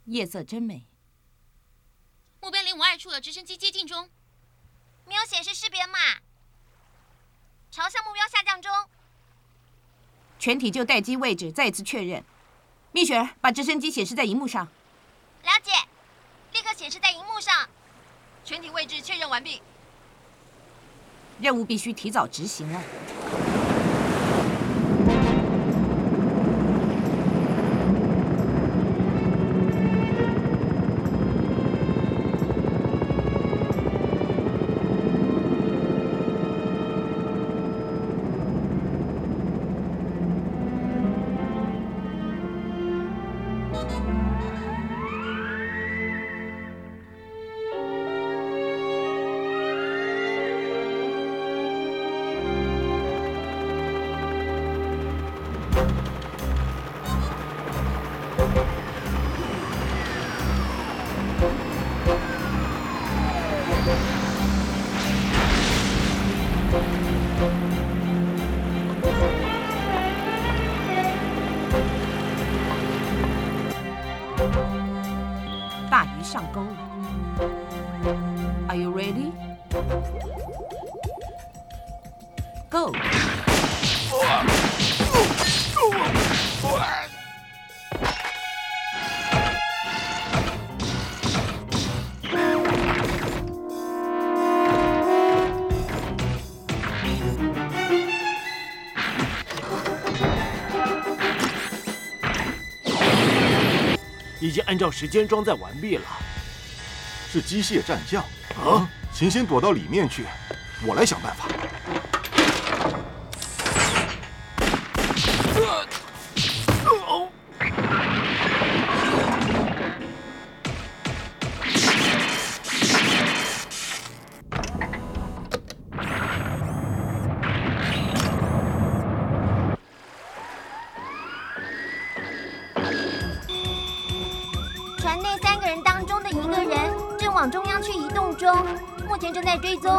夜色真美。 目标052处有直升机接近中， 没有显示识别码，朝向目标下降中。 全体就待机位置再一次确认。蜜雪儿，把直升机显示在荧幕上。 了解，立刻显示在荧幕上。 全体位置确认完毕。 任务必须提早执行了。大鱼上钩了。Are you ready? Go! 已经按照时间装载完毕了。 是机械战将啊！请先躲到里面去，我来想办法。 船内3个人当中的1个人正往中央区移动中，目前正在追踪。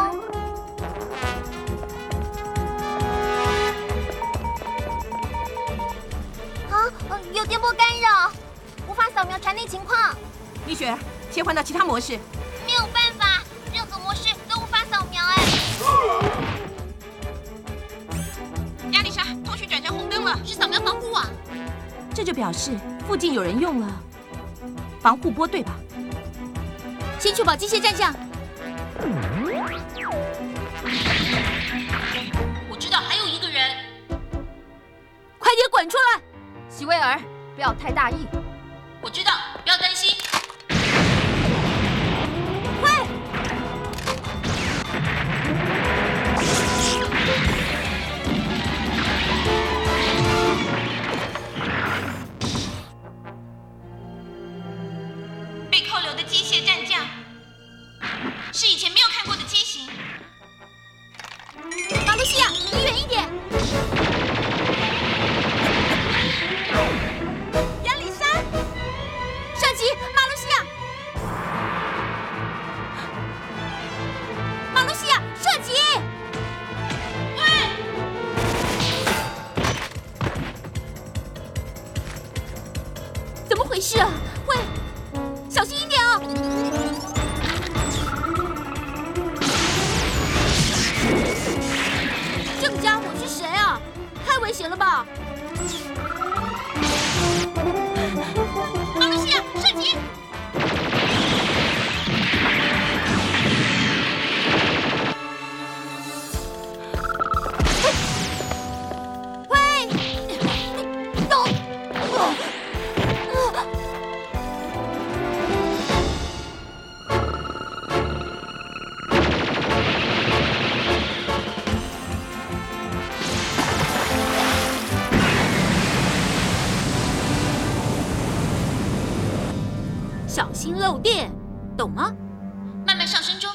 有电波干扰，无法扫描船内情况。 蜜雪儿，切换到其他模式。 没有办法，任何模式都无法扫描。 亚丽莎，通讯转成红灯了，是扫描防护网。 这就表示附近有人用了防护波，对吧？ 先确保机械战将。我知道还有1个人， 快点滚出来！席威尔，不要太大意。 我知道，不要担心。 快！ 被扣留的机械战将是以前没有看过的机型。 马路西亚，离远一点。 亚历山，上级，马路西亚，马路西亚，射击！ 快！ 怎么回事啊？喂，小心一点啊！这个家伙是谁啊？太危险了吧！ 马路西亚，射击！ 喂，走！小心漏电，懂吗？ 慢慢上升中。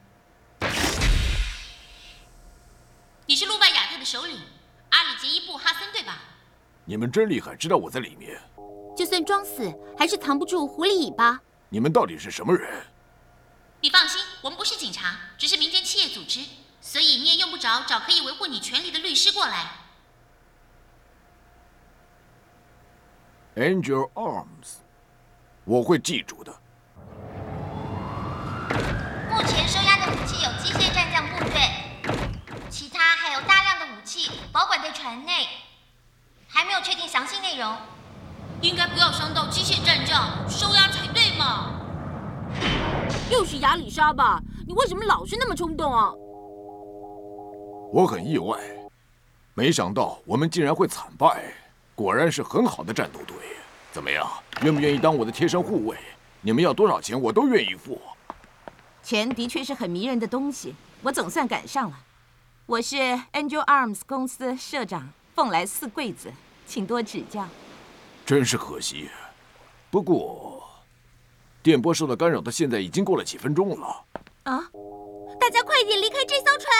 你是路拜亚特的首领阿里杰伊布哈森，对吧？ 你们真厉害，知道我在里面。 就算装死，还是藏不住狐狸尾巴。 你们到底是什么人？ 你放心，我们不是警察，只是民间企业组织，所以你也用不着找可以维护你权利的律师过来。 Angel Arms， 我会记住的。 目前收押的武器有机械战将部队，其他还有大量的武器保管在船内，还没有确定详细内容。 应该不要伤到机械战将，收押才对嘛。 又是亚里莎吧？你为什么老是那么冲动啊？ 我很意外，没想到我们竟然会惨败。果然是很好的战斗队。怎么样，愿不愿意当我的贴身护卫？你们要多少钱，我都愿意付。 钱的确是很迷人的东西，我总算赶上了。我是 Angel Arms 公司社长凤来四贵子，请多指教。 真是可惜。不过，电波受到干扰到现在已经过了几分钟了。 啊！大家快点离开这艘船！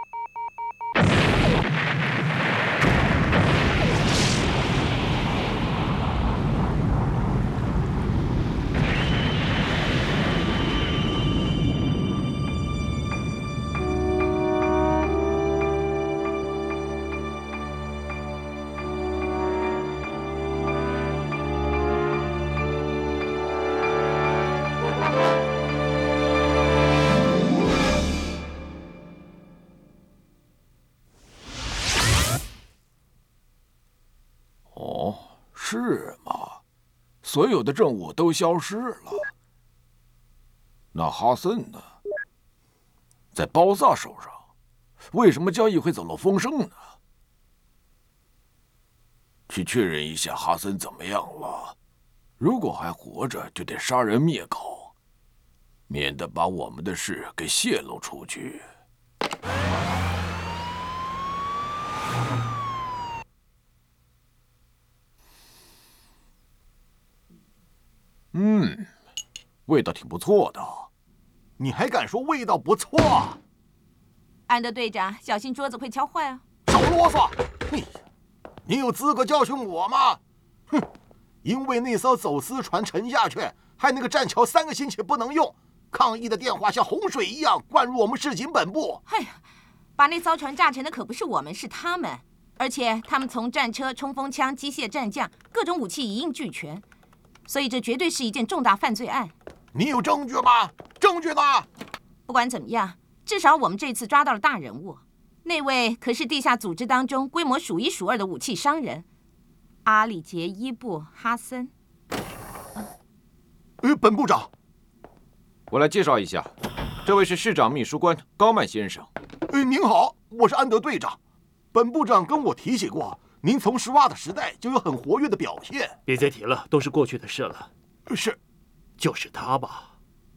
是吗？所有的证物都消失了。那哈森呢？在包萨手上，为什么交易会走漏风声呢？去确认一下哈森怎么样了。如果还活着，就得杀人灭口，免得把我们的事给泄露出去。味道挺不错的。 你还敢说味道不错？ 安德队长，小心桌子会敲坏啊！ 少啰嗦！你有资格教训我吗？哼！因为那艘走私船沉下去，害那个栈桥3个星期不能用，抗议的电话像洪水一样灌入我们市警本部。 哎呀，把那艘船炸沉的可不是我们，是他们。而且他们从战车、冲锋枪、机械战将，各种武器一应俱全，所以这绝对是一件重大犯罪案。 你有证据吗？证据呢？ 不管怎么样，至少我们这次抓到了大人物。那位可是地下组织当中规模数1数2的武器商人，阿里杰伊布哈森。 本部长， 我来介绍一下，这位是市长秘书官高曼先生。 您好，我是安德队长。本部长跟我提起过，您从施瓦的时代就有很活跃的表现。 别再提了，都是过去的事了。 是， 就是他吧？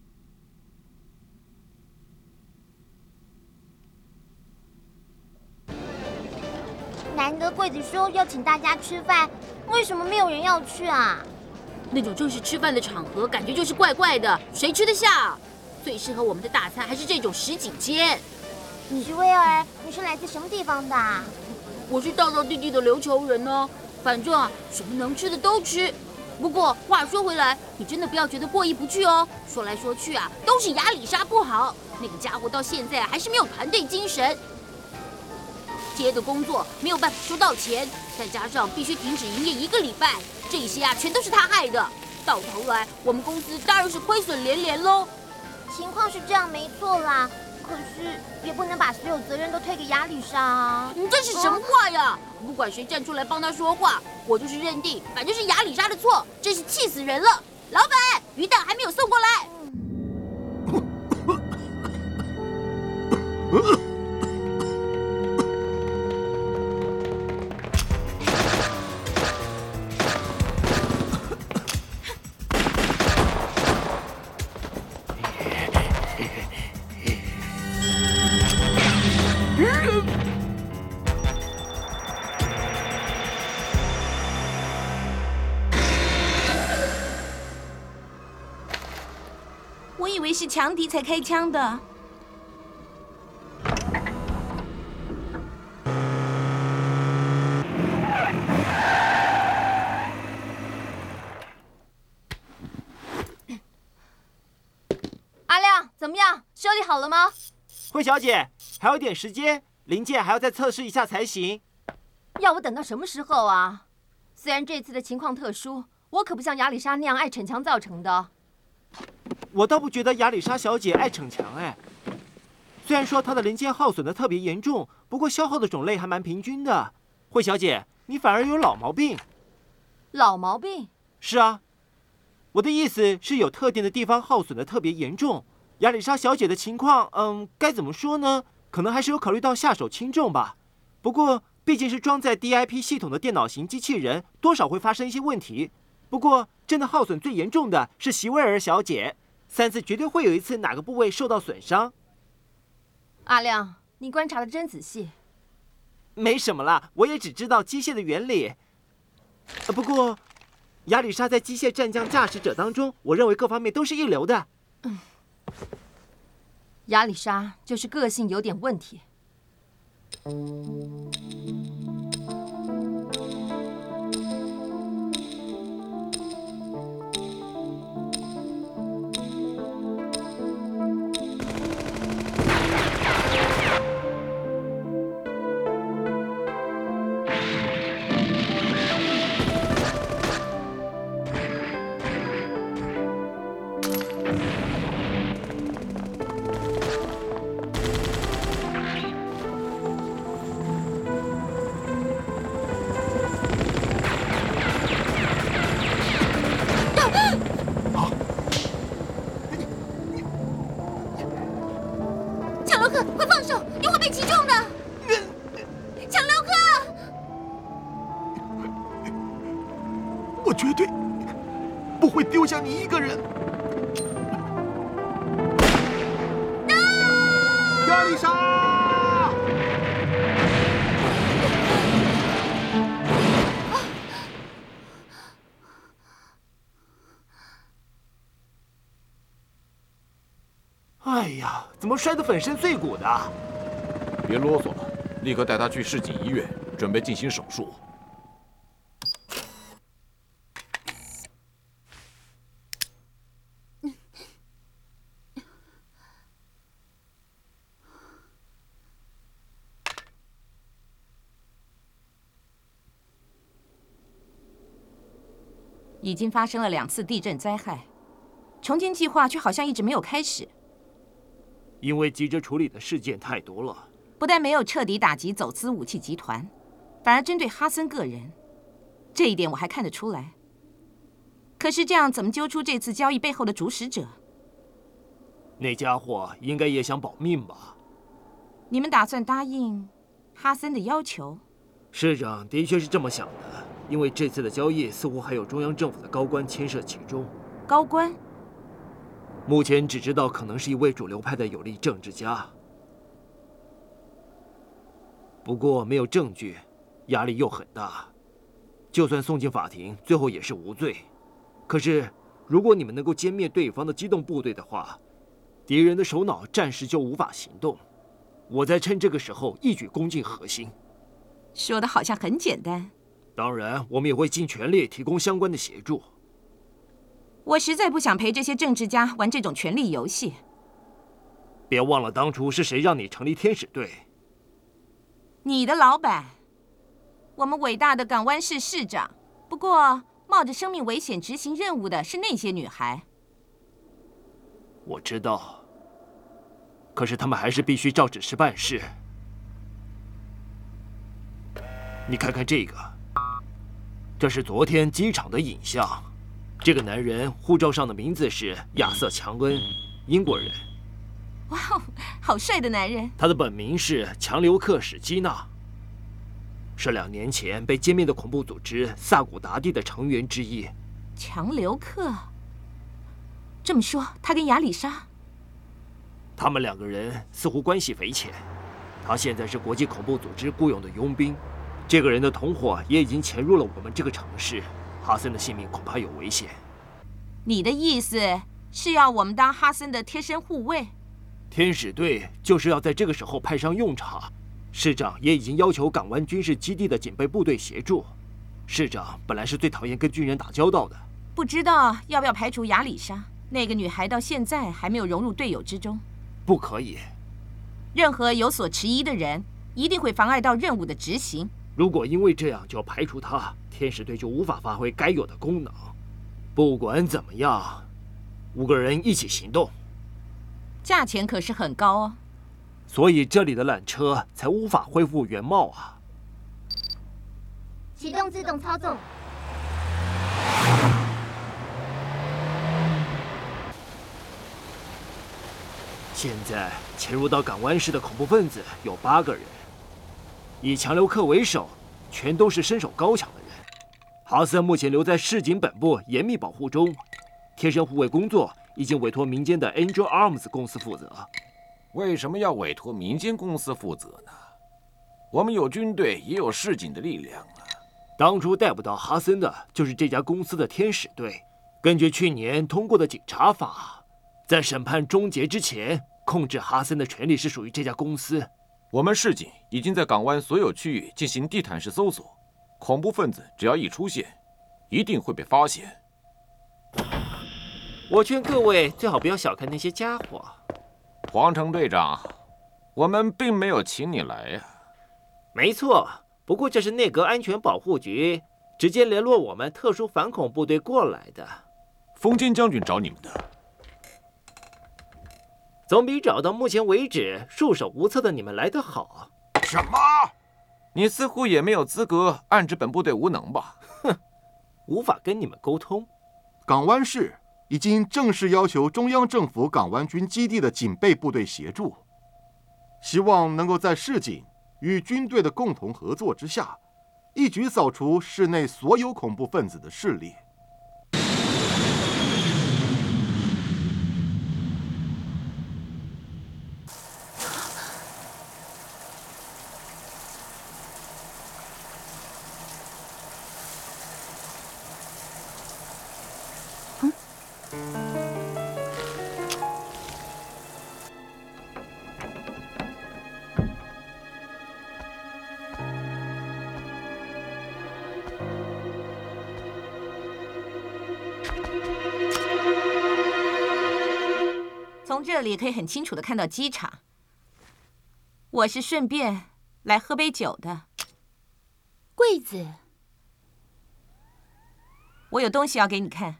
难得贵子说要请大家吃饭，为什么没有人要去啊？ 那种正式吃饭的场合，感觉就是怪怪的，谁吃得下？最适合我们的大餐还是这种什锦煎。 许威尔，你是来自什么地方的？ 我是道道地地的琉球人呢，反正啊，什么能吃的都吃。不过话说回来，你真的不要觉得过意不去哦。说来说去啊，都是亚里莎不好，那个家伙到现在还是没有团队精神。接的工作没有办法收到钱，再加上必须停止营业1个礼拜，这些啊全都是他害的。到头来，我们公司当然是亏损连连喽。 情况是这样没错啦，可是也不能把所有责任都推给亚里莎啊。 你这是什么话呀？不管谁站出来帮他说话，我就是认定，反正是亚里莎的错，真是气死人了。老板，鱼蛋还没有送过来。 我以为是强敌才开枪的。 阿亮，怎么样？修理好了吗？ 惠小姐，还有点时间，零件还要再测试一下才行。 要我等到什么时候啊？虽然这次的情况特殊， 我可不像亚里莎那样爱逞强造成的。 我倒不觉得亚里莎小姐爱逞强哎。虽然说她的零件耗损的特别严重，不过消耗的种类还蛮平均的。惠小姐，你反而有老毛病。 老毛病？ 是啊，我的意思是有特定的地方耗损的特别严重。亚里莎小姐的情况，该怎么说呢？可能还是有考虑到下手轻重吧。不过毕竟是装在 DIP 系统的电脑型机器人，多少会发生一些问题。不过真的耗损最严重的是席威尔小姐，3次绝对会有1次哪个部位受到损伤。 阿亮，你观察的真仔细。 没什么啦，我也只知道机械的原理。不过，亚里莎在机械战将驾驶者当中，我认为各方面都是一流的。 亚里莎就是个性有点问题。 强流克，快放手！你会被击中的。强流克， 我绝对不会丢下你一个人。亚丽莎！ 哎呀，怎么摔得粉身碎骨的？ 别啰嗦了，立刻带他去市警医院，准备进行手术。 已经发生了2次地震灾害，重建计划却好像一直没有开始。 因为急着处理的事件太多了， 不但没有彻底打击走私武器集团，反而针对哈森个人，这一点我还看得出来。可是这样怎么揪出这次交易背后的主使者？ 那家伙应该也想保命吧？ 你们打算答应哈森的要求？ 市长的确是这么想的，因为这次的交易似乎还有中央政府的高官牵涉其中。 高官？ 目前只知道可能是一位主流派的有力政治家，不过没有证据，压力又很大。就算送进法庭，最后也是无罪。可是，如果你们能够歼灭对方的机动部队的话，敌人的首脑暂时就无法行动。我再趁这个时候一举攻进核心。 说的好像很简单。 当然，我们也会尽全力提供相关的协助。 我实在不想陪这些政治家玩这种权力游戏。 别忘了当初是谁让你成立天使队？ 你的老板，我们伟大的港湾市市长。不过，冒着生命危险执行任务的是那些女孩。 我知道，可是他们还是必须照指示办事。你看看这个，这是昨天机场的影像。这个男人护照上的名字是亚瑟·强恩，英国人。 哇哦，好帅的男人！ 他的本名是强留克·史基纳，是2年前被歼灭的恐怖组织萨古达蒂的成员之一。 强留克？这么说，他跟亚里莎？ 他们2个人似乎关系匪浅。他现在是国际恐怖组织雇佣的佣兵。这个人的同伙也已经潜入了我们这个城市。哈森的性命恐怕有危险。 你的意思是要我们当哈森的贴身护卫？ 天使队就是要在这个时候派上用场。市长也已经要求港湾军事基地的警备部队协助。市长本来是最讨厌跟军人打交道的。 不知道要不要排除亚里莎？那个女孩到现在还没有融入队友之中。 不可以。 任何有所迟疑的人，一定会妨碍到任务的执行。 如果因为这样就要排除他，天使队就无法发挥该有的功能。 不管怎么样，5个人一起行动。 价钱可是很高哦。 所以这里的缆车才无法恢复原貌啊！ 启动自动操纵。 现在潜入到港湾市的恐怖分子有8个人，以强流克为首，全都是身手高强的人。哈森目前留在市警本部严密保护中，贴身护卫工作已经委托民间的 Angel Arms 公司负责。 为什么要委托民间公司负责呢？我们有军队，也有市警的力量啊。 当初逮捕到哈森的就是这家公司的天使队。根据去年通过的警察法，在审判终结之前，控制哈森的权利是属于这家公司。 我们市警已经在港湾所有区域进行地毯式搜索，恐怖分子只要一出现，一定会被发现。 我劝各位最好不要小看那些家伙。 黄城队长，我们并没有请你来呀。 没错，不过这是内阁安全保护局直接联络我们特殊反恐部队过来的。 风间将军找你们的， 总比找到目前为止束手无策的你们来得好。 什么？ 你似乎也没有资格暗指本部队无能吧？ 哼，无法跟你们沟通。 港湾市已经正式要求中央政府港湾军基地的警备部队协助，希望能够在市警与军队的共同合作之下，一举扫除市内所有恐怖分子的势力。 从这里可以很清楚地看到机场。我是顺便来喝杯酒的。 柜子， 我有东西要给你看。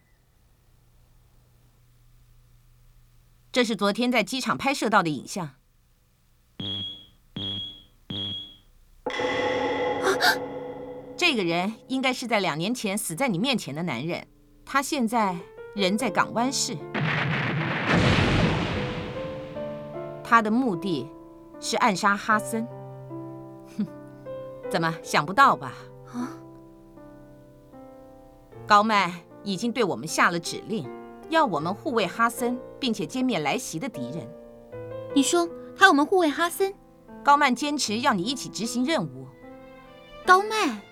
这是昨天在机场拍摄到的影像。这个人应该是在2年前死在你面前的男人，他现在人在港湾市。他的目的是暗杀哈森。哼，怎么想不到吧？啊！高曼已经对我们下了指令，要我们护卫哈森，并且歼灭来袭的敌人。 你说他要我们护卫哈森？ 高曼坚持要你一起执行任务。 高曼。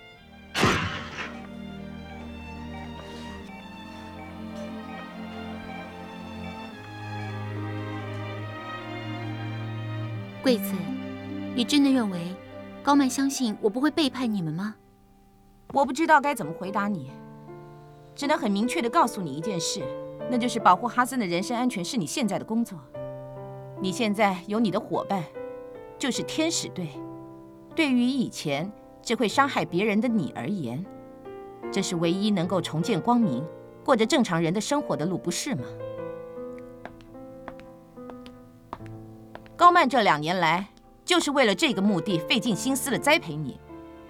贵子，你真的认为高曼相信我不会背叛你们吗？ 我不知道该怎么回答你，只能很明确地告诉你一件事，那就是保护哈森的人身安全是你现在的工作。你现在有你的伙伴，就是天使队。对于以前只会伤害别人的你而言，这是唯一能够重见光明、过着正常人的生活的路，不是吗？高曼这2年来就是为了这个目的费尽心思地栽培你。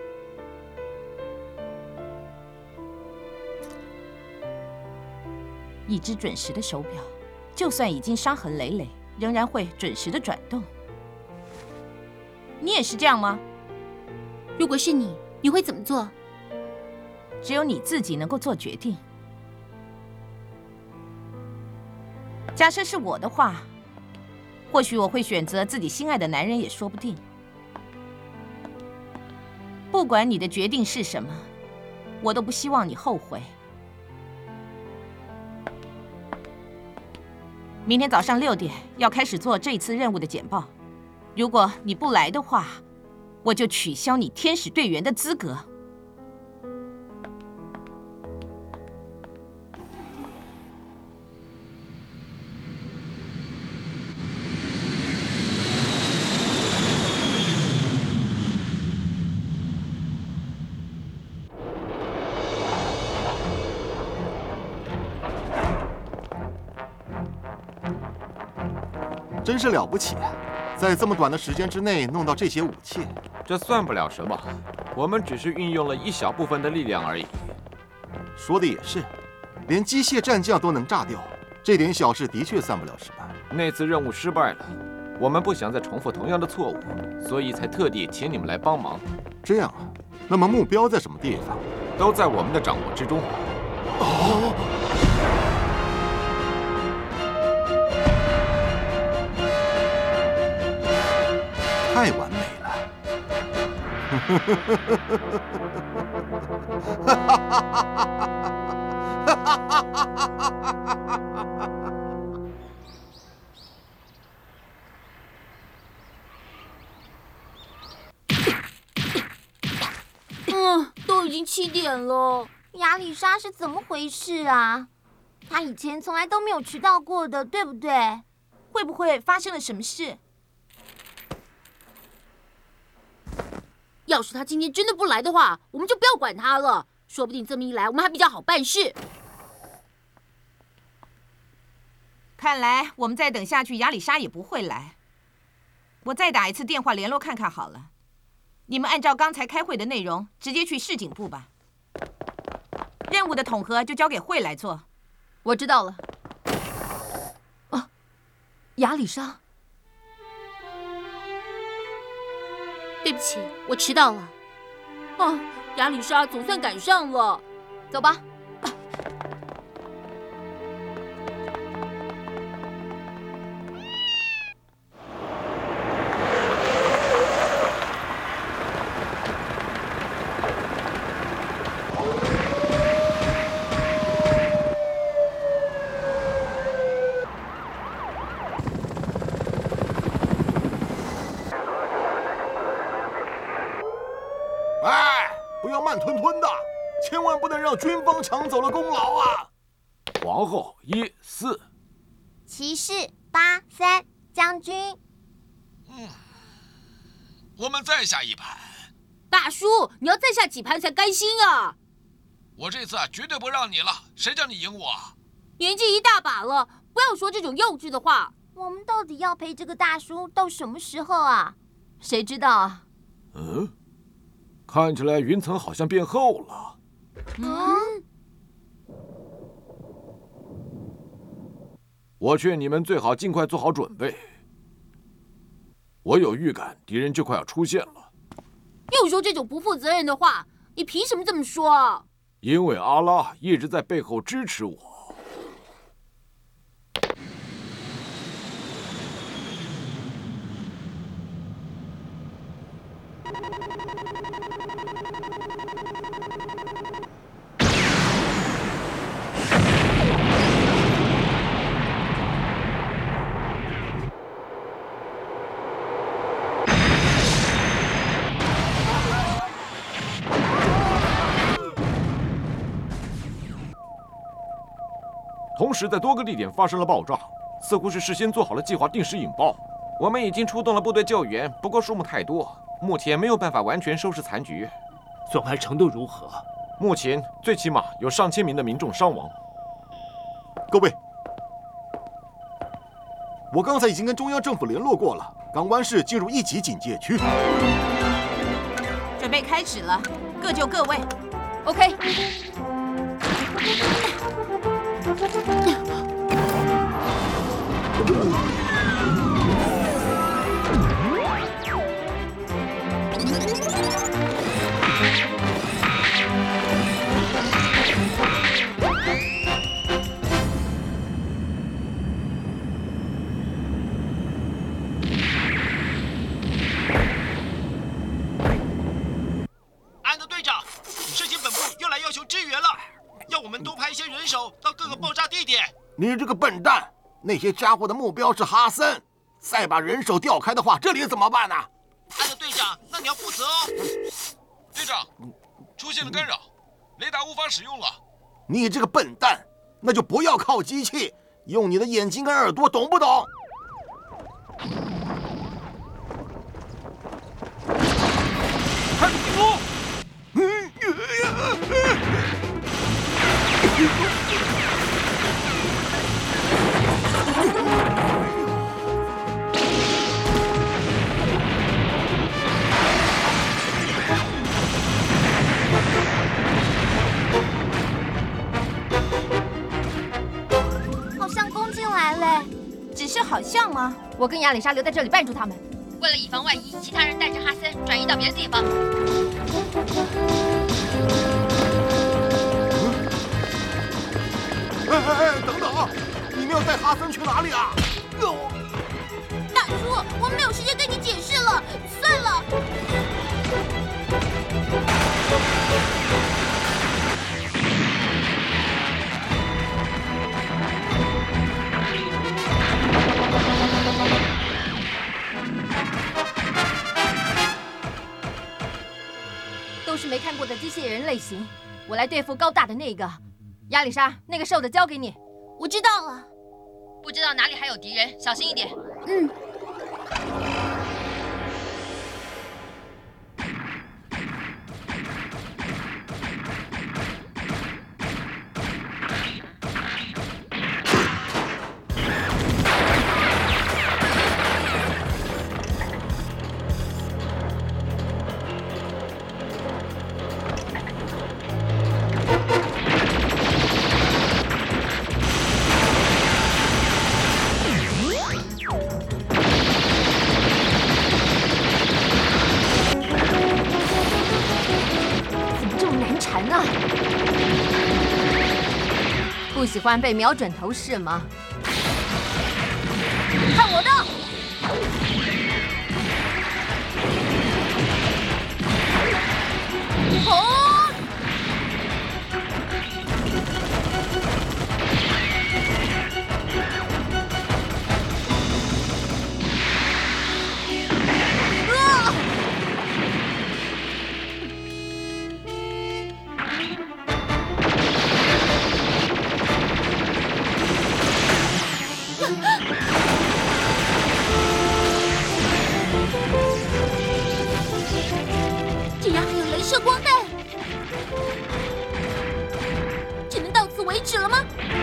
一只准时的手表，就算已经伤痕累累，仍然会准时地转动。你也是这样吗？ 如果是你，你会怎么做？ 只有你自己能够做决定。假设是我的话，或许我会选择自己心爱的男人也说不定。不管你的决定是什么，我都不希望你后悔。明天早上6点要开始做这一次任务的简报。如果你不来的话，我就取消你天使队员的资格。 真是了不起，在这么短的时间之内弄到这些武器。 这算不了什么，我们只是运用了一小部分的力量而已。 说的也是，连机械战将都能炸掉，这点小事的确算不了失败。 那次任务失败了，我们不想再重复同样的错误，所以才特地请你们来帮忙。 这样啊，那么目标在什么地方？ 都在我们的掌握之中。 太完美了！ 都已经7点了。 亚里莎是怎么回事啊？她以前从来都没有迟到过的，对不对？ 会不会发生了什么事？ 要是他今天真的不来的话，我们就不要管他了。说不定这么一来，我们还比较好办事。 看来我们再等下去，亚里莎也不会来。我再打一次电话联络看看好了。你们按照刚才开会的内容，直接去市警部吧。任务的统合就交给会来做。 我知道了。亚里莎，对不起，我迟到了。亚里莎总算赶上了。走吧。 不要慢吞吞的，千万不能让军方抢走了功劳啊！ 皇后1、4， 骑士8、3，将军。 我们再下一盘。 大叔，你要再下几盘才甘心啊！ 我这次绝对不让你了，谁叫你赢我？ 年纪一大把了，不要说这种幼稚的话。 我们到底要陪这个大叔到什么时候啊？ 谁知道啊？ 看起来云层好像变厚了。我劝你们最好尽快做好准备。我有预感敌人就快要出现了。 又说这种不负责任的话，你凭什么这么说？ 因为阿拉一直在背后支持我。同时，在多个地点发生了爆炸，似乎是事先做好了计划，定时引爆。我们已经出动了部队救援，不过数目太多，目前没有办法完全收拾残局。 损害程度如何？ 目前最起码有上千名的民众伤亡。 各位，我刚才已经跟中央政府联络过了，港湾市进入1级警戒区。 准备开始了，各就各位。 OK。 安德队长，事情本部又来要求支援了，要我们多派一些人手到各个爆炸地点。 你这个笨蛋！那些家伙的目标是哈森，再把人手调开的话，这里怎么办呢？ 安德队长，那你要负责哦。队长，出现了干扰，雷达无法使用了。 你这个笨蛋，那就不要靠机器，用你的眼睛跟耳朵，懂不懂？ 开始是好像吗？ 我跟亚里莎留在这里绊住他们。 为了以防万一，其他人带着哈森转移到别的地方。 哎，等等！你们要带哈森去哪里啊？ 大叔，我没有时间跟你解释了，算了。都是没看过的机械人类型，我来对付高大的那个。亚里莎，那个瘦的交给你。 我知道了。 不知道哪里还有敌人，小心一点。 嗯。不喜欢被瞄准头是吗？看我的！哦！竟然还有镭射光弹，只能到此为止了吗？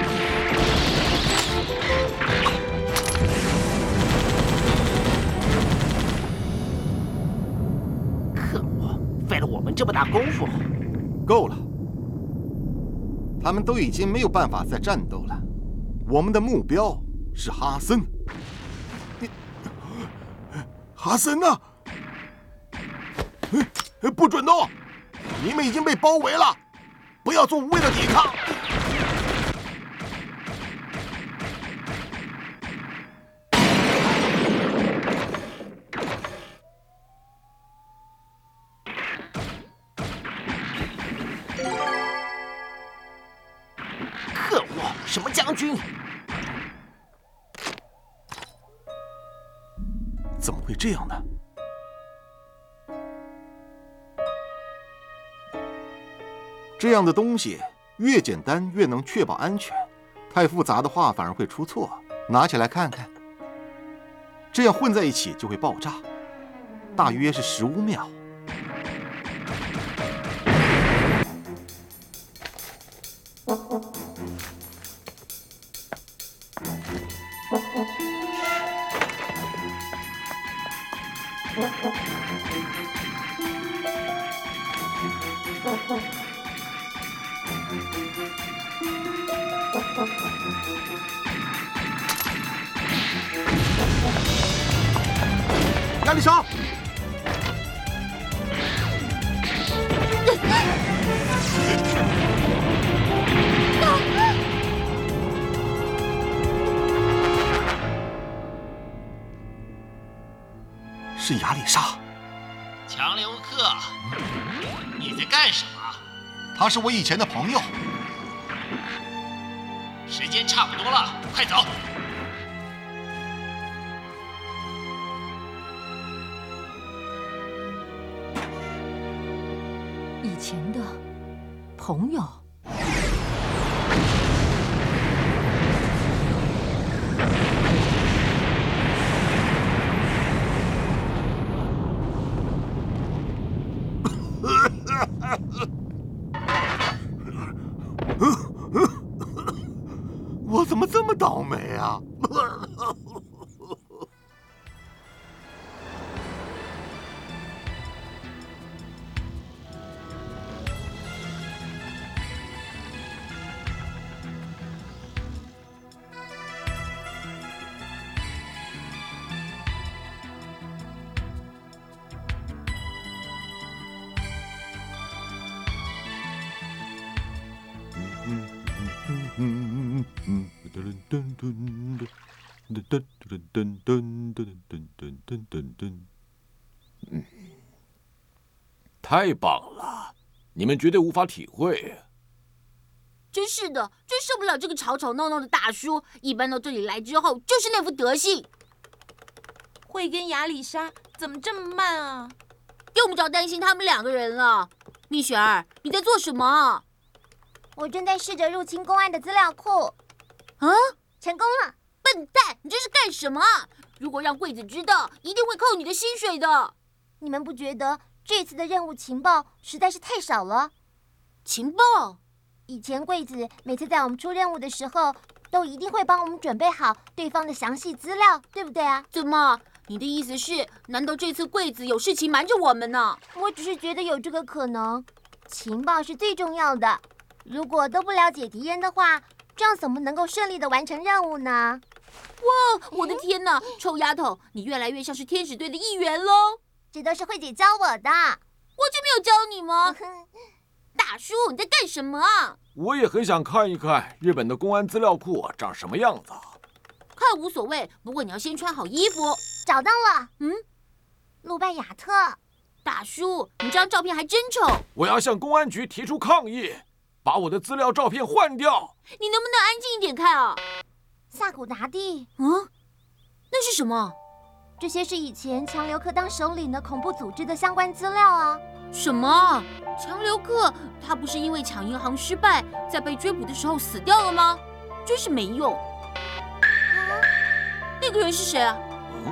可恶，费了我们这么大功夫。 够了，他们都已经没有办法再战斗了。我们的目标是哈森。哈森呢？不准动！你们已经被包围了，不要做无谓的抵抗。 可恶，什么将军？ 怎么会这样呢？这样的东西越简单越能确保安全，太复杂的话反而会出错。拿起来看看，这样混在一起就会爆炸，大约是15秒。亚丽莎，是亚丽莎。 强连乌克，你在干什么？ 他是我以前的朋友。 时间差不多了，快走！ 以前的朋友。 我怎么这么倒霉啊！ 太棒了，你们绝对无法体会。 真是的，真受不了这个吵吵闹闹的大叔。一搬到这里来之后，就是那副德行。 慧跟亚里莎怎么这么慢啊？ 用不着担心他们2个人了。蜜雪儿，你在做什么？ 我正在试着入侵公安的资料库。 啊， 成功了！ 笨蛋，你这是干什么？如果让贵子知道，一定会扣你的薪水的。 你们不觉得这次的任务情报实在是太少了？ 情报？ 以前贵子每次在我们出任务的时候，都一定会帮我们准备好对方的详细资料，对不对啊？ 怎么？你的意思是，难道这次贵子有事情瞒着我们呢？ 我只是觉得有这个可能。情报是最重要的，如果都不了解敌人的话，这样怎么能够顺利的完成任务呢？ 哇，我的天哪，臭丫头，你越来越像是天使队的一员喽！ 这都是慧姐教我的。 我就没有教你吗？大叔，你在干什么啊？ 我也很想看一看日本的公安资料库长什么样子。 看无所谓，不过你要先穿好衣服。 找到了，路拜亚特。 大叔，你这张照片还真丑。 我要向公安局提出抗议，把我的资料照片换掉。 你能不能安静一点看啊？ 萨古达蒂。 那是什么？ 这些是以前强留克当首领的恐怖组织的相关资料啊。 什么？强留克他不是因为抢银行失败，在被追捕的时候死掉了吗？真是没用。那个人是谁啊？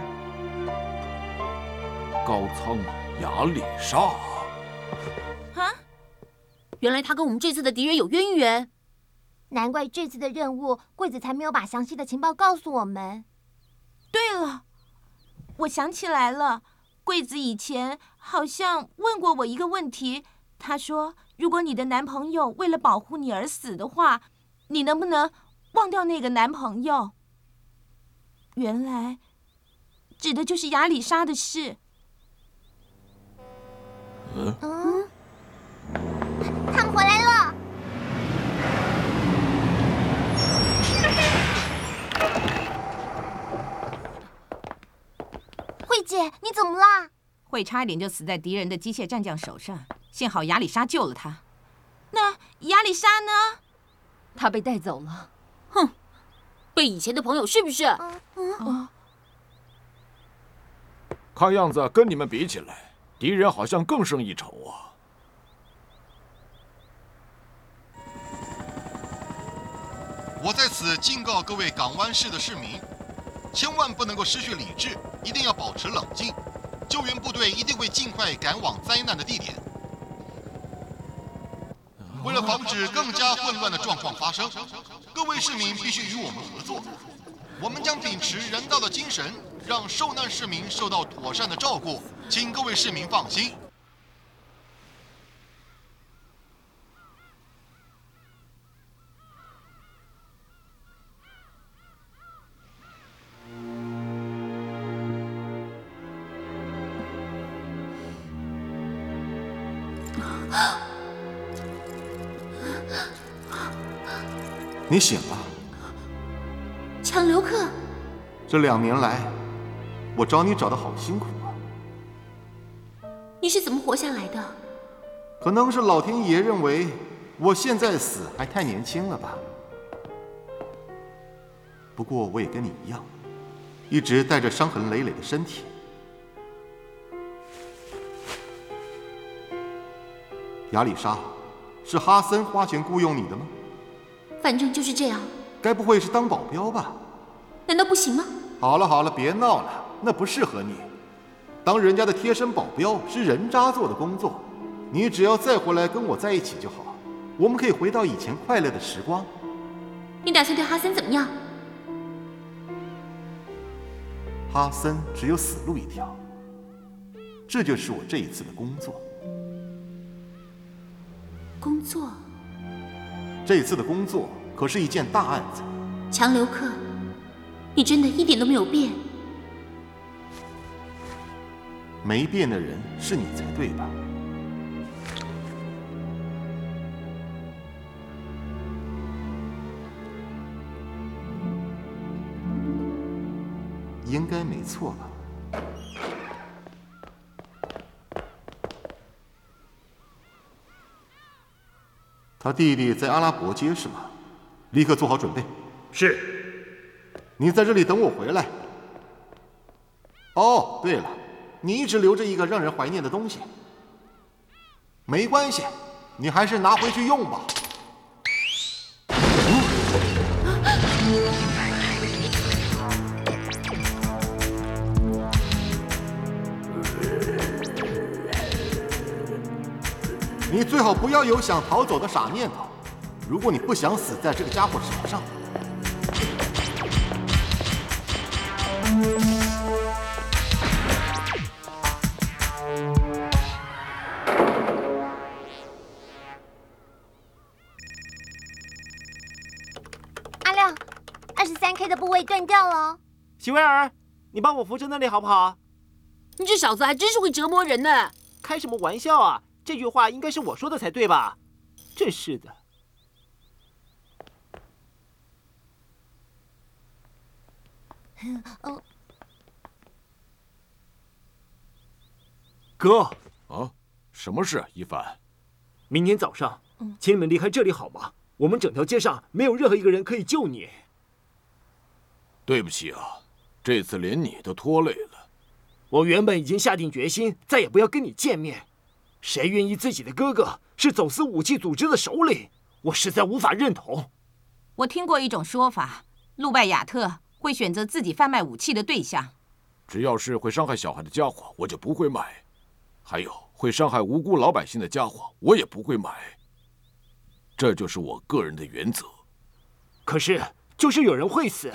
高仓亚里莎。 啊？ 原来他跟我们这次的敌人有渊源。 难怪这次的任务，贵子才没有把详细的情报告诉我们。 对了，我想起来了，贵子以前好像问过我一个问题。他说，如果你的男朋友为了保护你而死的话，你能不能忘掉那个男朋友？原来，指的就是亚里莎的事。 他们回来了。慧姐，你怎么了？ 慧差一点就死在敌人的机械战将手上，幸好亚里莎救了他。那亚里莎呢？ 她被带走了。 哼，被以前的朋友是不是？ 看样子跟你们比起来，敌人好像更胜一筹啊。 我在此警告各位港湾市的市民，千万不能够失去理智，一定要保持冷静。救援部队一定会尽快赶往灾难的地点。为了防止更加混乱的状况发生，各位市民必须与我们合作。我们将秉持人道的精神，让受难市民受到妥善的照顾，请各位市民放心。 你醒了。 强留克， 这2年来，我找你找得好辛苦啊。 你是怎么活下来的？ 可能是老天爷认为我现在死还太年轻了吧。不过我也跟你一样，一直带着伤痕累累的身体。亚里莎，是哈森花钱雇佣你的吗？ 反正就是这样。 该不会是当保镖吧？ 难道不行吗？ 好了好了，别闹了，那不适合你。当人家的贴身保镖是人渣做的工作，你只要再回来跟我在一起就好，我们可以回到以前快乐的时光。 你打算对哈森怎么样？ 哈森只有死路一条，这就是我这一次的工作。 工作？ 这次的工作可是一件大案子。 强留克，你真的一点都没有变。 没变的人是你才对吧？ 应该没错吧？他弟弟在阿拉伯街是吗？立刻做好准备。 是。 你在这里等我回来。哦，对了，你一直留着一个让人怀念的东西。没关系，你还是拿回去用吧。你最好不要有想逃走的傻念头。如果你不想死在这个家伙手上， 阿亮，23K 的部位断掉了哦。 席维尔，你帮我扶着那里好不好？ 你这小子还真是会折磨人呢！ 开什么玩笑啊！这句话应该是我说的才对吧？真是的。 哥， 啊，什么事，一凡？ 明天早上，请你们离开这里好吗？我们整条街上没有任何一个人可以救你。 对不起啊，这次连你都拖累了。 我原本已经下定决心，再也不要跟你见面。谁愿意自己的哥哥是走私武器组织的首领？我实在无法认同。 我听过一种说法，路拜亚特会选择自己贩卖武器的对象。 只要是会伤害小孩的家伙，我就不会买。还有会伤害无辜老百姓的家伙，我也不会买。这就是我个人的原则。 可是，就是有人会死。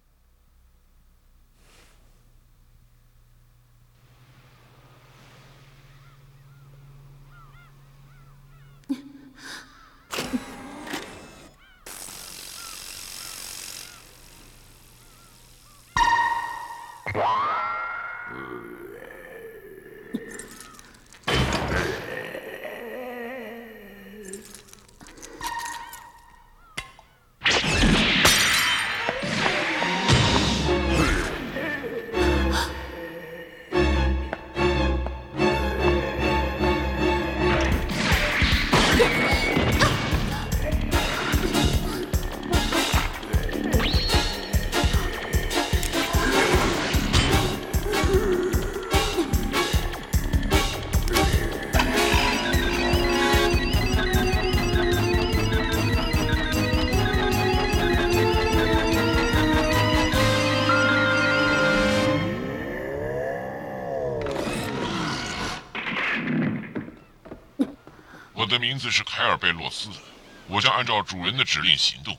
我的名字是凯尔贝洛斯，我将按照主人的指令行动。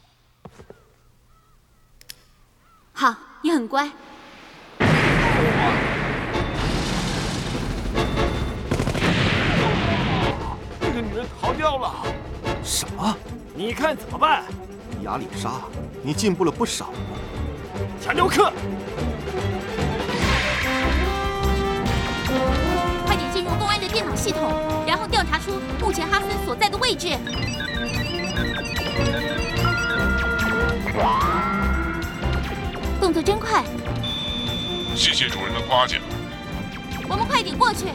好，你很乖。 那个女人逃掉了。 什么？ 你看怎么办？ 亚里莎，你进步了不少呢。 强留克， 快点进入公安的电脑系统，然后调查出目前哈森所在的位置。动作真快。 谢谢主人的夸奖。 我们快点过去。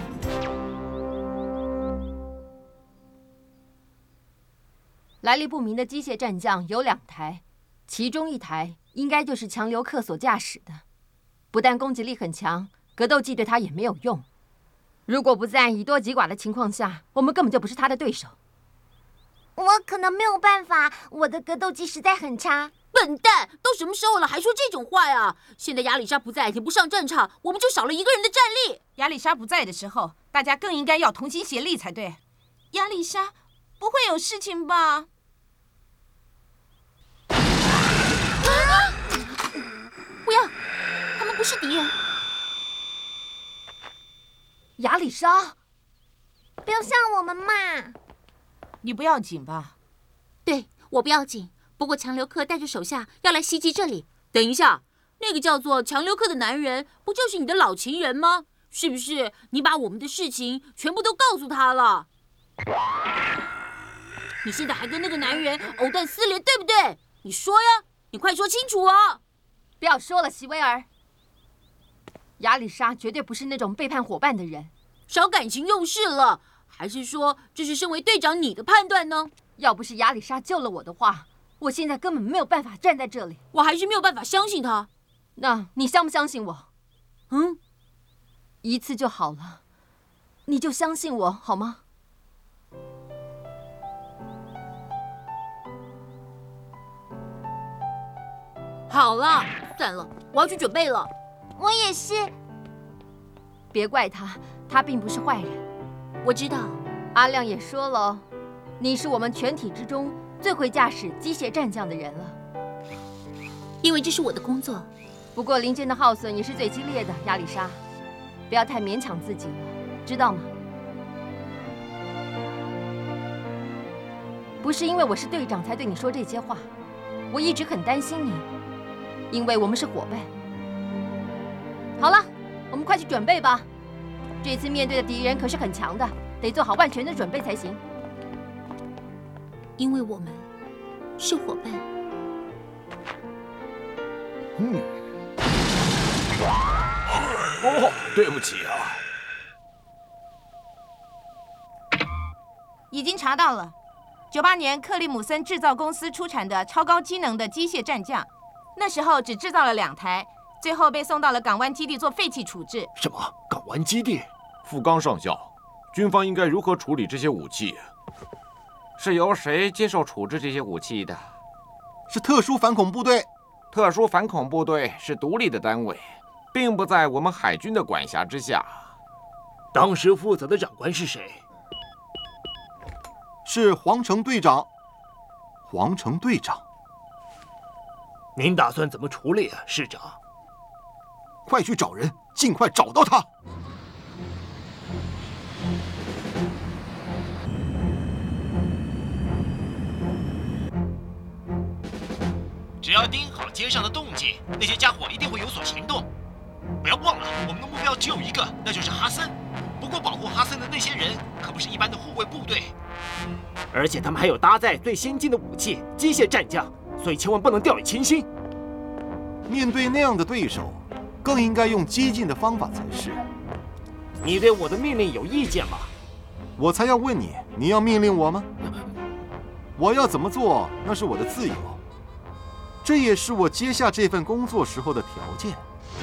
来历不明的机械战将有2台，其中1台应该就是强留克所驾驶的。不但攻击力很强，格斗技对他也没有用。如果不在以多击寡的情况下，我们根本就不是他的对手。 我可能没有办法，我的格斗技实在很差。 笨蛋，都什么时候了，还说这种话呀？现在亚里莎不在，也不上战场，我们就少了一个人的战力。 亚里莎不在的时候，大家更应该要同心协力才对。亚里莎不会有事情吧？ 不要，他们不是敌人。 亚里莎， 不要向我们骂。 你不要紧吧？ 对，我不要紧。不过强留克带着手下要来袭击这里。等一下，那个叫做强留克的男人，不就是你的老情人吗？是不是你把我们的事情全部都告诉他了？你现在还跟那个男人藕断丝连，对不对？你说呀，你快说清楚啊！ 不要说了，席维尔。 亚里莎绝对不是那种背叛伙伴的人。 少感情用事了，还是说这是身为队长你的判断呢？ 要不是亚里莎救了我的话，我现在根本没有办法站在这里。 我还是没有办法相信他。 那你相不相信我？ 嗯， 一次就好了，你就相信我好吗？ 好了，算了，我要去准备了。 我也是。 别怪他，他并不是坏人。 我知道， 阿亮也说了，你是我们全体之中最会驾驶机械战将的人了。 因为这是我的工作。 不过林间的耗损也是最激烈的，亚里莎，不要太勉强自己了，知道吗？不是因为我是队长才对你说这些话，我一直很担心你，因为我们是伙伴。好了，我们快去准备吧。这次面对的敌人可是很强的，得做好万全的准备才行。 因为我们是伙伴。 哦，对不起啊。 已经查到了，98年克利姆森制造公司出产的超高机能的机械战将，那时候只制造了2台，最后被送到了港湾基地做废弃处置。 什么？港湾基地？ 富冈上校，军方应该如何处理这些武器？是由谁接受处置这些武器的？ 是特殊反恐部队。 特殊反恐部队是独立的单位，并不在我们海军的管辖之下。 当时负责的长官是谁？ 是黄成队长。黄成队长， 您打算怎么处理啊，师长？ 快去找人，尽快找到他。 只要盯好街上的动静，那些家伙一定会有所行动。不要忘了，我们的目标只有一个，那就是哈森。不过保护哈森的那些人可不是一般的护卫部队， 而且他们还有搭载最先进的武器——机械战将，所以千万不能掉以轻心。 面对那样的对手，更应该用激进的方法才是。 你对我的命令有意见吗？ 我才要问你，你要命令我吗？我要怎么做，那是我的自由。这也是我接下这份工作时候的条件。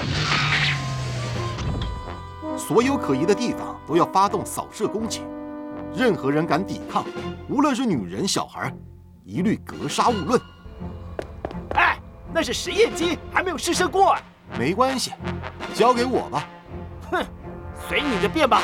所有可疑的地方都要发动扫射攻击，任何人敢抵抗，无论是女人、小孩，一律格杀勿论。 哎，那是实验机，还没有试射过。 没关系，交给我吧。 哼，随你的便吧。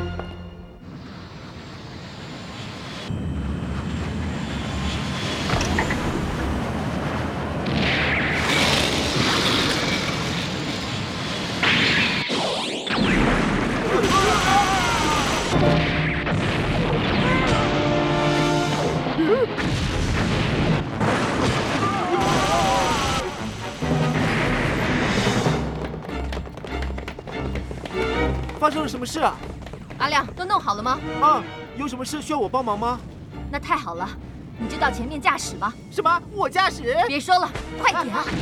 发生了什么事啊？ 阿亮，都弄好了吗？ 啊，有什么事需要我帮忙吗？ 那太好了，你就到前面驾驶吧。 什么？我驾驶？ 别说了，快点啊！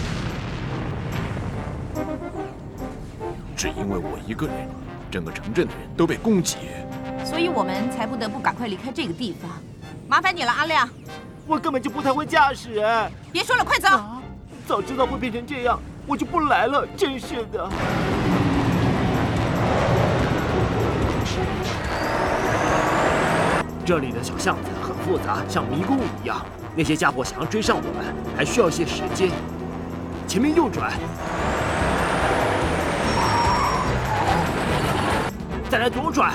只因为我一个人，整个城镇的人都被攻击， 所以我们才不得不赶快离开这个地方。麻烦你了，阿亮。 我根本就不太会驾驶。 别说了，快走！ 早知道会变成这样，我就不来了。真是的。这里的小巷子很复杂，像迷宫一样。那些家伙想要追上我们，还需要一些时间。前面右转，再来左转，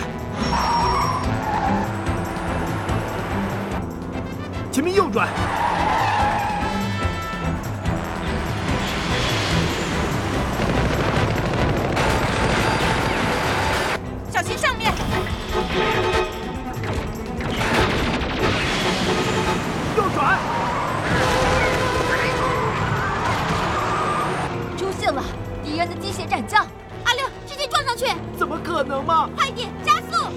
前面右转， 小心上面！ 右转！ 出现了敌人的机械战将， 阿亮，直接撞上去！ 怎么可能嘛！ 快点，加速！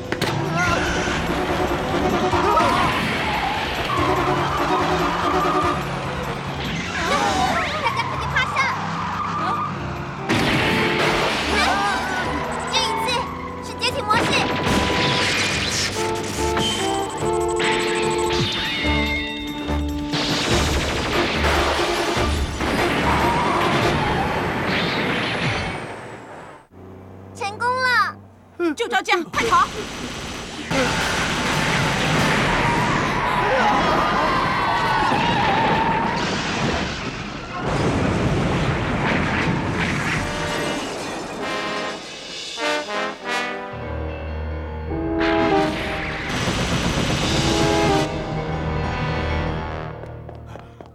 大家快点趴下！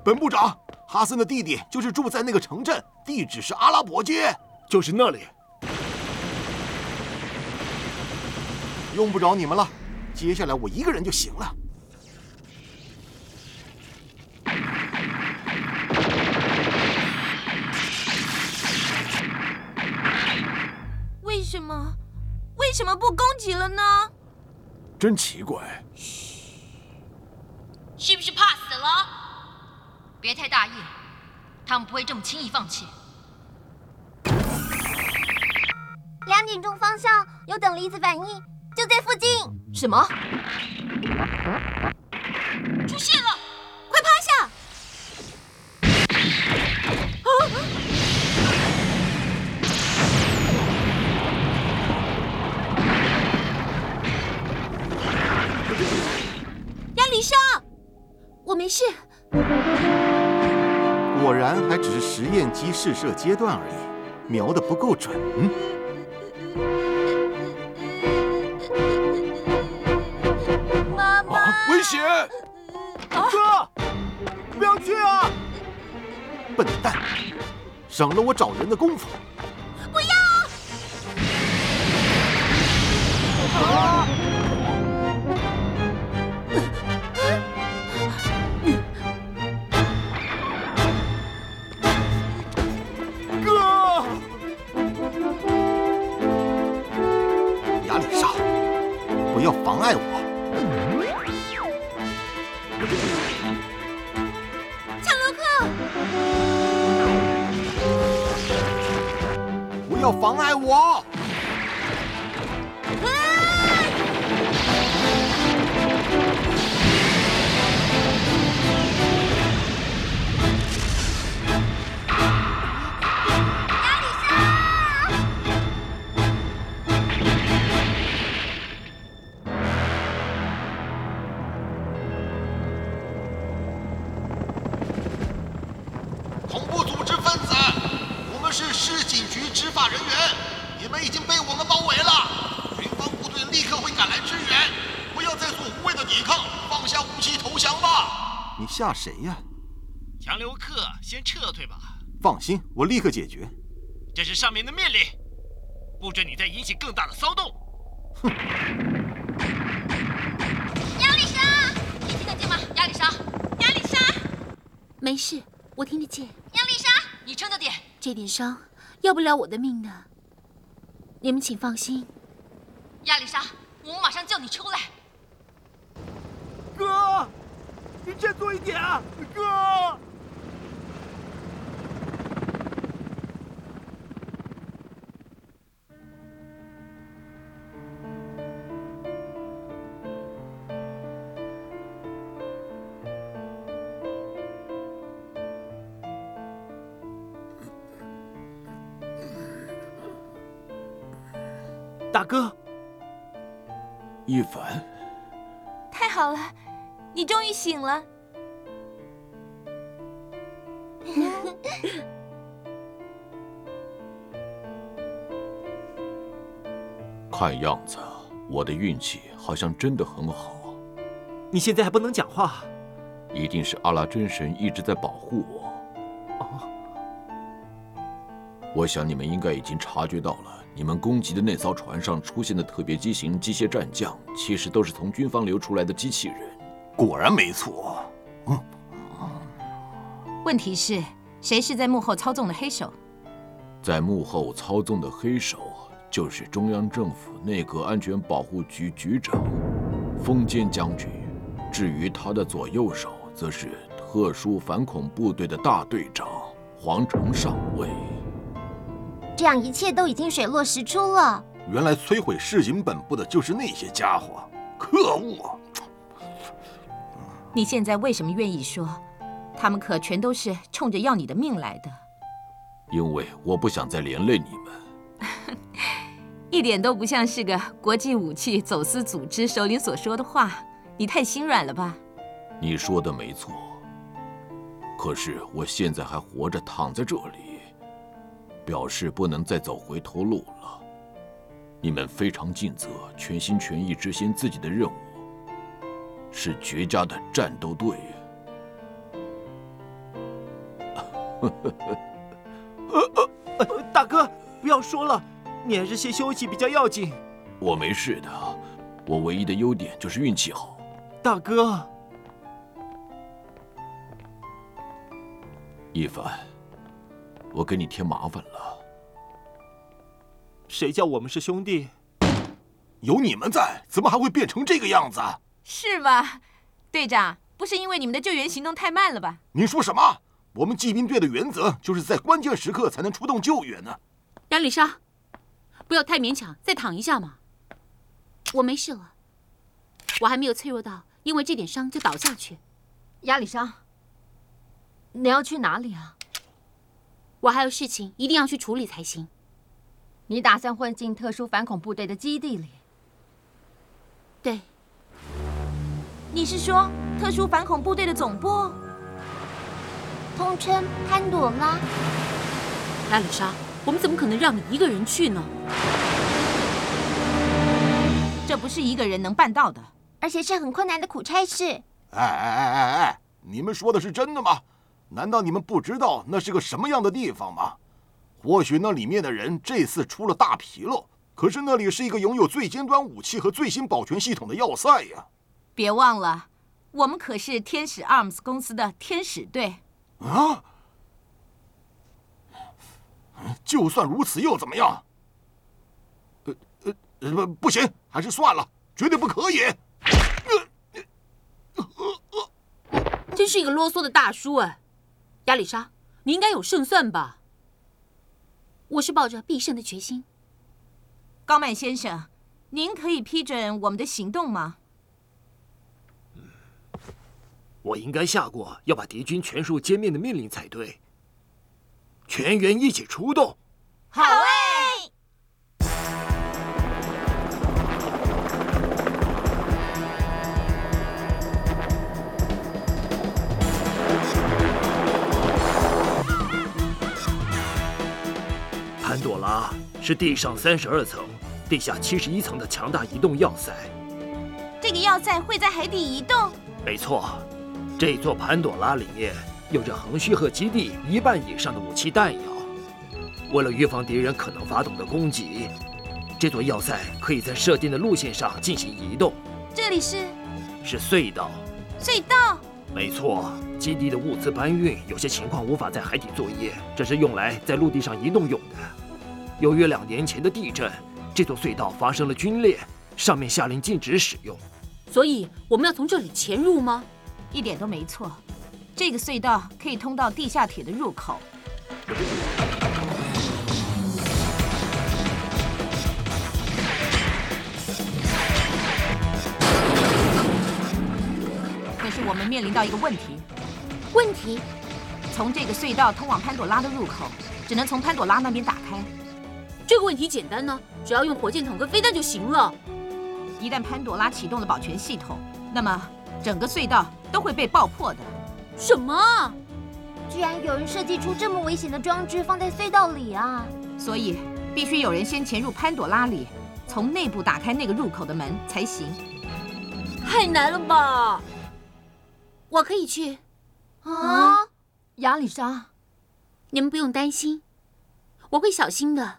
本部长，哈森的弟弟就是住在那个城镇，地址是阿拉伯街， 就是那里。 用不着你们了，接下来我一个人就行了。 为什么不攻击了呢？ 真奇怪。 是不是怕死了？ 别太大意，他们不会这么轻易放弃。 2点钟方向有等离子反应，就在附近。 什么？ 出现了！ 快趴下！ 亚里莎，我没事。 果然还只是实验机试射阶段而已，瞄得不够准。 妈妈， 危险！ 哥，不要去啊！ 笨蛋，省了我找人的功夫。 不要！ 哥， 亚里莎，不要妨碍我。 不要妨碍我！ 亚里莎！ 恐怖组织分子，我们是市警局执法人员，你们已经被我们包围了。军方部队立刻会赶来支援，不要再做无谓的抵抗，放下武器投降吧。 你吓谁呀？ 强留克，先撤退吧。 放心，我立刻解决。 这是上面的命令，不准你再引起更大的骚动。 哼！ 亚里莎， 你听得见吗？亚里莎， 亚里莎， 没事，我听得见。 亚里莎， 你撑着点， 这点伤要不了我的命的。你们请放心。 亚里莎，我们马上救你出来。 哥，你振作一点啊，哥！大哥， 一凡， 太好了，你终于醒了。 看样子我的运气好像真的很好。 你现在还不能讲话， 一定是阿拉真神一直在保护我。 哦， 我想你们应该已经察觉到了。 你们攻击的那艘船上出现的特别机型机械战将，其实都是从军方流出来的机器人。 果然没错。 问题是，谁是在幕后操纵的黑手？ 在幕后操纵的黑手，就是中央政府内阁安全保护局局长丰间将军。至于他的左右手，则是特殊反恐部队的大队长黄成上尉。 这样一切都已经水落石出了。 原来摧毁市警本部的就是那些家伙，可恶！ 你现在为什么愿意说？他们可全都是冲着要你的命来的。 因为我不想再连累你们。 一点都不像是个国际武器走私组织首领所说的话。你太心软了吧？ 你说的没错。可是我现在还活着，躺在这里。 表示不能再走回头路了。你们非常尽责，全心全意执行自己的任务，是绝佳的战斗队。 大哥，不要说了，你还是先休息比较要紧。 我没事的，我唯一的优点就是运气好。 大哥， 一凡，我给你添麻烦了。 谁叫我们是兄弟？ 有你们在，怎么还会变成这个样子？ 是吧，队长？不是因为你们的救援行动太慢了吧？ 你说什么？我们骑兵队的原则就是在关键时刻才能出动救援呢。 亚里莎，不要太勉强，再躺一下嘛。我没事了，我还没有脆弱到因为这点伤就倒下去。 亚里莎，你要去哪里啊？ 我还有事情一定要去处理才行。 你打算混进特殊反恐部队的基地里？ 对。 你是说特殊反恐部队的总部？ 通称潘朵拉。 拉里莎，我们怎么可能让你一个人去呢？ 这不是一个人能办到的， 而且是很困难的苦差事。 哎！你们说的是真的吗？难道你们不知道那是个什么样的地方吗？或许那里面的人这次出了大纰漏，可是那里是一个拥有最尖端武器和最新保全系统的要塞呀！ 别忘了，我们可是天使 Arms 公司的天使队。 啊！就算如此又怎么样？不行，还是算了，绝对不可以。 真是一个啰嗦的大叔哎！亚里莎，你应该有胜算吧？我是抱着必胜的决心。 高曼先生，您可以批准我们的行动吗？ 我应该下过要把敌军全数歼灭的命令才对。全员一起出动。 好哎！ 潘朵拉是地上32层、地下71层的强大移动要塞。 这个要塞会在海底移动？ 没错，这座潘朵拉里面有着横须贺基地1半以上的武器弹药。为了预防敌人可能发动的攻击，这座要塞可以在设定的路线上进行移动。 这里是隧道。 隧道？ 没错，基地的物资搬运有些情况无法在海底作业，这是用来在陆地上移动用的。由于2年前的地震，这座隧道发生了龟裂，上面下令禁止使用。 所以我们要从这里潜入吗？ 一点都没错，这个隧道可以通到地下铁的入口。可是我们面临到一个问题。 问题？ 从这个隧道通往潘朵拉的入口，只能从潘朵拉那边打开。 这个问题简单呢，只要用火箭筒跟飞弹就行了。 一旦潘朵拉启动了保全系统，那么整个隧道都会被爆破的。 什么？ 居然有人设计出这么危险的装置放在隧道里啊！ 所以必须有人先潜入潘朵拉里，从内部打开那个入口的门才行。 太难了吧？我可以去。 啊，亚里莎， 你们不用担心，我会小心的。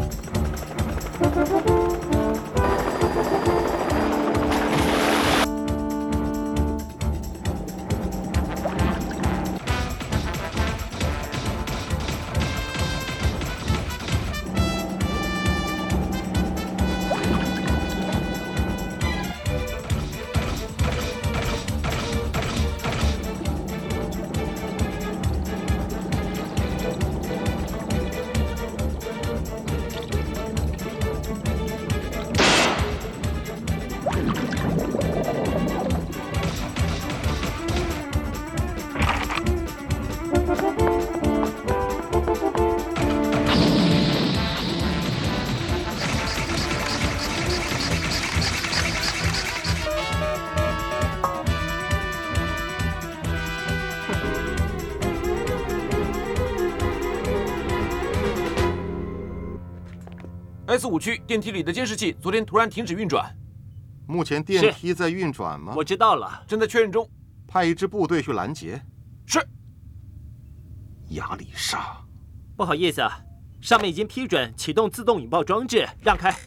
S5区电梯里的监视器昨天突然停止运转。 目前电梯在运转吗？ 我知道了， 正在确认中。 派一支部队去拦截。 是。 亚里莎， 不好意思啊，上面已经批准启动自动引爆装置，让开。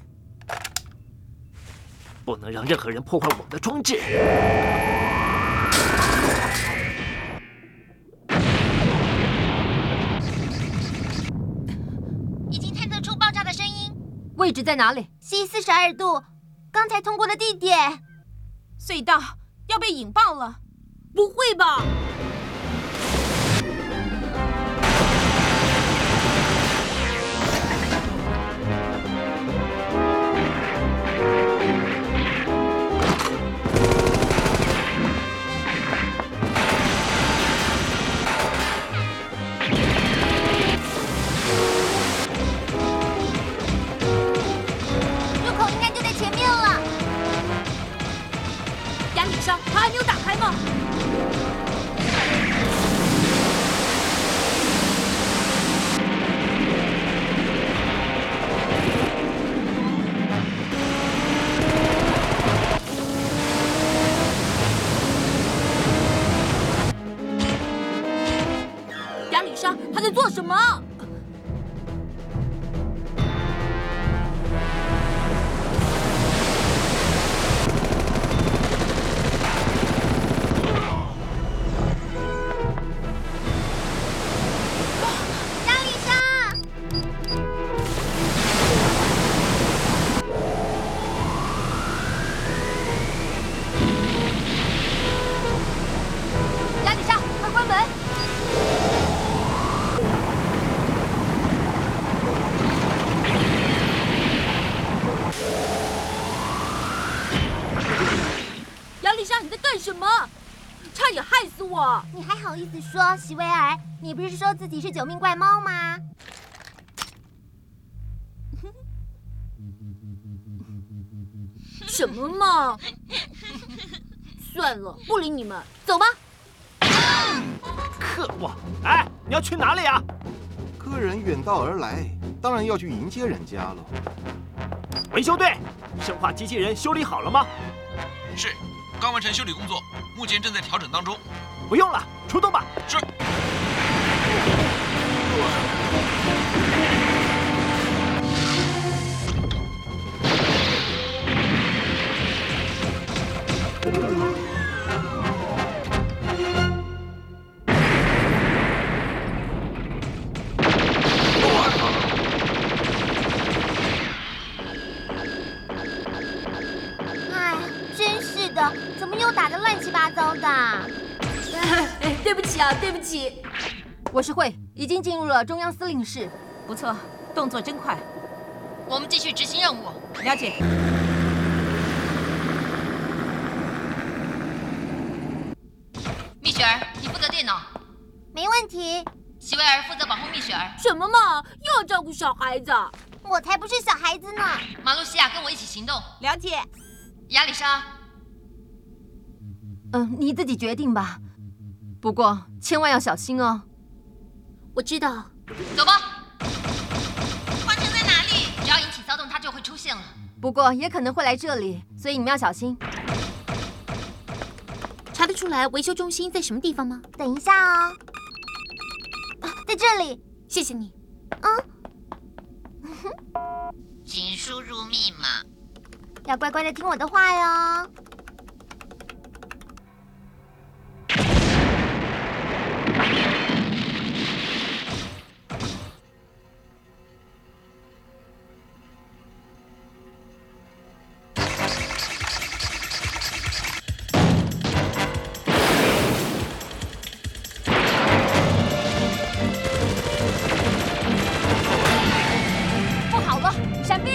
不能让任何人破坏我们的装置。 已经探测出爆炸的声音， 位置在哪里？ 西42度，刚才通过的地点。 隧道要被引爆了！ 不会吧？ 入口应该就在前面了。 亚里莎，它还没有打开吗？亚里莎，他在做什么？ 亚里莎， 亚里莎，快关门！ 亚里莎，你在干什么？差点害死我！ 你还好意思说，席维尔？你不是说自己是9命怪猫吗？ 什么嘛！算了，不理你们，走吧。 可恶！哎，你要去哪里呀？ 客人远道而来，当然要去迎接人家了。 维修队，生化机器人修理好了吗？ 是，刚完成修理工作，目前正在调整当中。 不用了，出动吧。 是。 哎，真是的，怎么又打得乱七八糟的？ 对不起啊，对不起。 我是慧，已经进入了中央司令室。 不错，动作真快。 我们继续执行任务。 了解。 蜜雪儿，你负责电脑。 没问题。 席维尔负责保护蜜雪儿。 什么嘛，又要照顾小孩子？ 我才不是小孩子呢。 马路西亚，跟我一起行动。 了解。 亚里莎。 你自己决定吧。不过千万要小心哦。 我知道。 走吧。换乘在哪里？只要引起骚动，它就会出现了。 不过也可能会来这里，所以你们要小心。 查得出来维修中心在什么地方吗？ 等一下哦。在这里。 谢谢你。 请输入密码。要乖乖的听我的话哟。 闪避！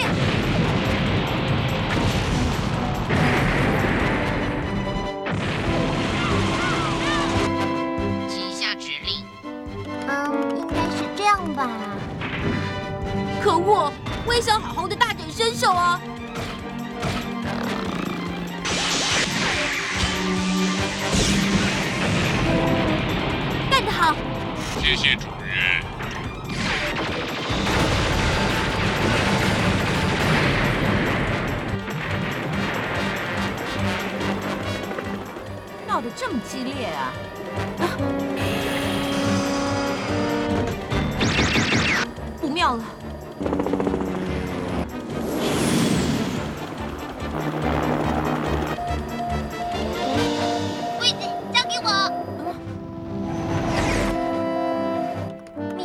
请下指令。 应该是这样吧。 可恶，我也想好好的大展身手啊！干得好！ 谢谢主人。 闹得这么激烈啊！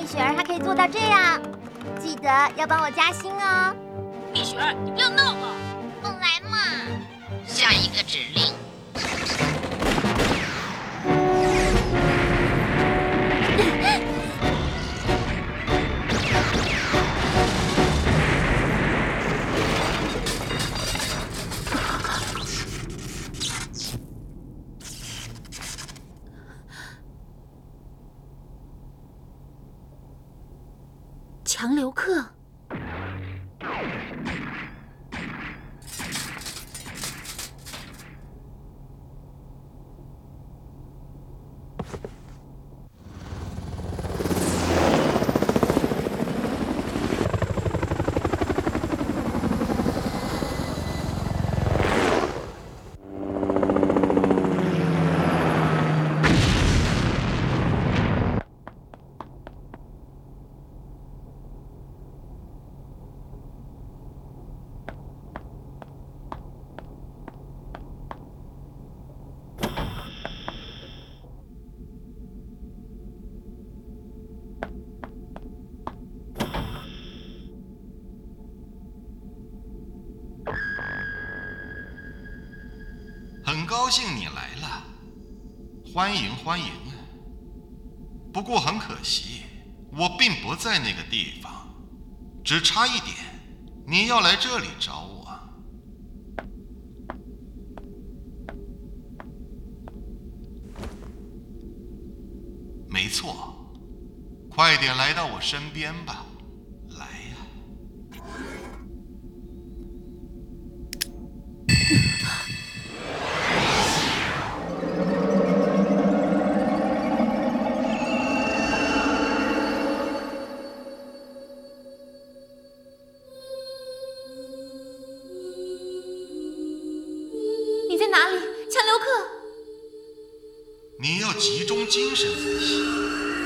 雪儿还可以做到这样，记得要帮我加薪哦。 蜜雪儿，你不要闹了。 来嘛！ 下一个指令。 强留客。 很高兴你来了，欢迎欢迎。不过很可惜，我并不在那个地方，只差一点，你要来这里找我。没错，快点来到我身边吧，来呀！ 你在哪里，强留客？ 你要集中精神才行。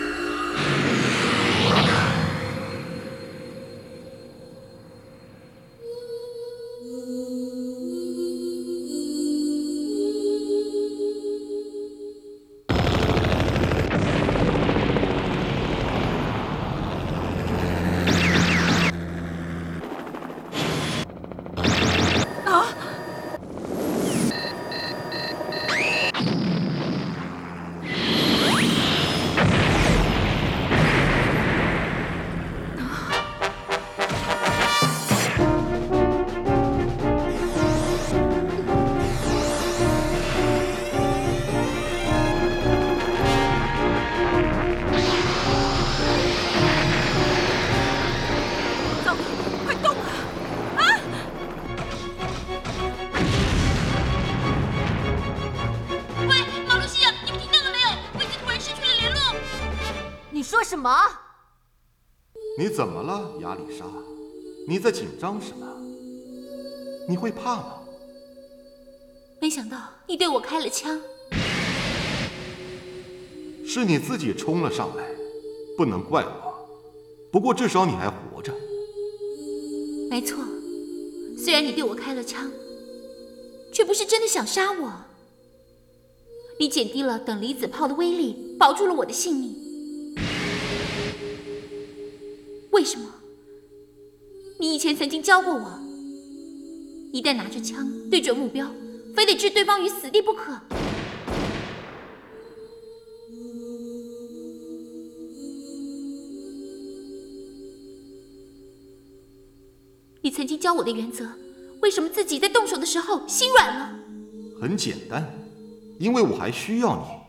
什么？ 你怎么了，亚里莎？你在紧张什么？你会怕吗？ 没想到你对我开了枪。 是你自己冲了上来，不能怪我。不过至少你还活着。 没错，虽然你对我开了枪，却不是真的想杀我。你减低了等离子炮的威力，保住了我的性命。为什么？你以前曾经教过我，一旦拿着枪对准目标，非得置对方于死地不可。你曾经教我的原则，为什么自己在动手的时候心软了？ 很简单，因为我还需要你。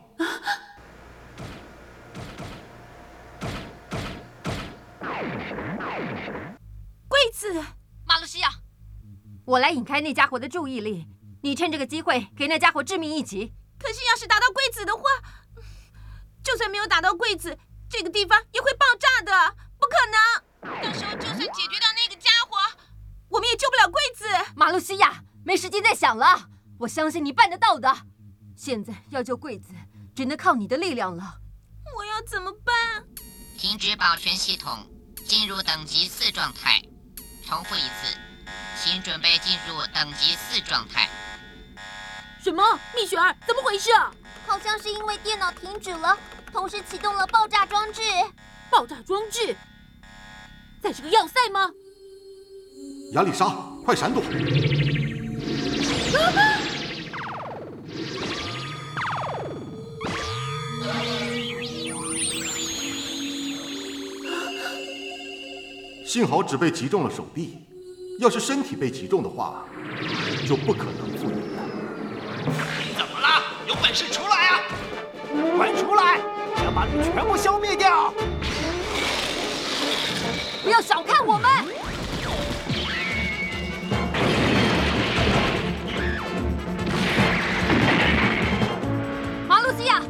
柜子， 马路西亚，我来引开那家伙的注意力，你趁这个机会给那家伙致命一击。 可是要是打到柜子的话，就算没有打到柜子，这个地方也会爆炸的，不可能。到时候就算解决掉那个家伙，我们也救不了柜子。 马路西亚，没时间再想了，我相信你办得到的。现在要救柜子，只能靠你的力量了。 我要怎么办？ 停止保全系统，进入等级4状态。重复一次，请准备进入等级4状态。 什么？蜜雪儿，怎么回事啊？ 好像是因为电脑停止了，同时启动了爆炸装置。 爆爆炸装置，在这个要塞吗？ 亚丽莎，快闪躲！幸好只被击中了手臂，要是身体被击中的话，就不可能复原了。 怎么了？有本事出来啊！ 快出来！要把你全部消灭掉！ 不要小看我们！马露西亚，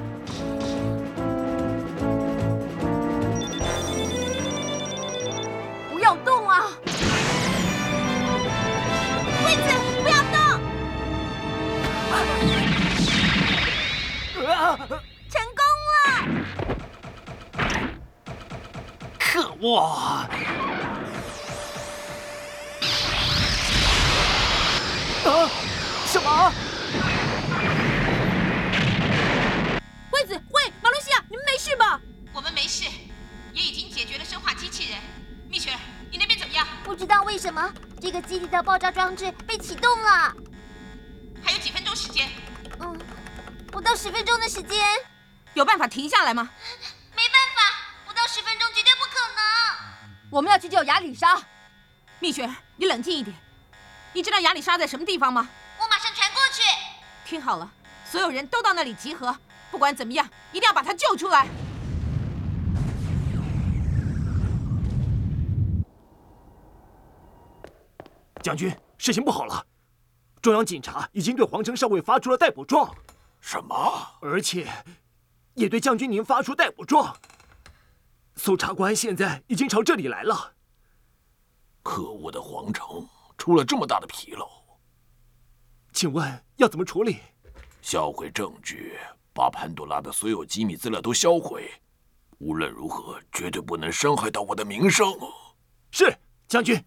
不要动啊！惠子，不要动！成功了！ 可恶！什么？ 惠子，马露西亚，你们没事吧？ 我们没事，也已经解决了生化机器人。蜜雪儿，你那边怎么样？ 不知道为什么这个基地的爆炸装置被启动了。 还有几分钟时间？ 不到10分钟的时间。 有办法停下来吗？ 没办法，不到10分钟绝对不可能。 我们要去救亚里莎。 蜜雪儿，你冷静一点。你知道亚里莎在什么地方吗？ 我马上传过去。 听好了，所有人都到那里集合，不管怎么样，一定要把她救出来。 将军，事情不好了！中央警察已经对皇城上尉发出了逮捕状。 什么？ 而且，也对将军您发出逮捕状。搜查官现在已经朝这里来了。 可恶的皇城出了这么大的纰漏， 请问要怎么处理？ 销毁证据，把潘多拉的所有机密资料都销毁。无论如何，绝对不能伤害到我的名声。 是，将军。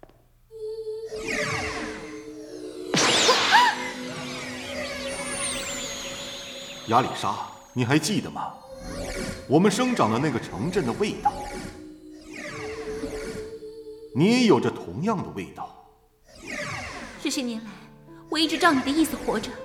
亚里莎，你还记得吗？我们生长的那个城镇的味道，你也有着同样的味道。 这些年来，我一直照你的意思活着，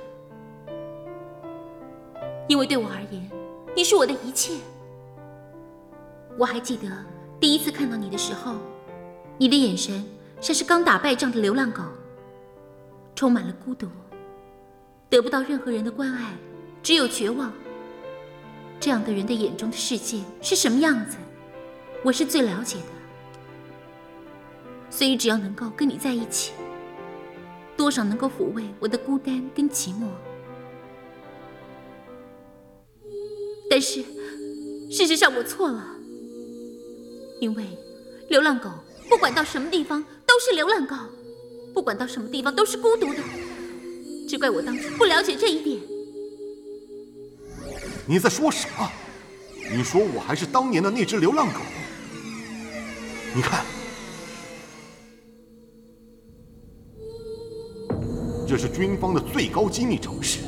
因为对我而言，你是我的一切。我还记得第一次看到你的时候，你的眼神像是刚打败仗的流浪狗，充满了孤独，得不到任何人的关爱，只有绝望。这样的人的眼中的世界是什么样子，我是最了解的。所以只要能够跟你在一起，多少能够抚慰我的孤单跟寂寞。但是事实上我错了，因为流浪狗不管到什么地方都是流浪狗，不管到什么地方都是孤独的，只怪我当初不了解这一点。 你在说什么？你说我还是当年的那只流浪狗？你看，这是军方的最高机密城市。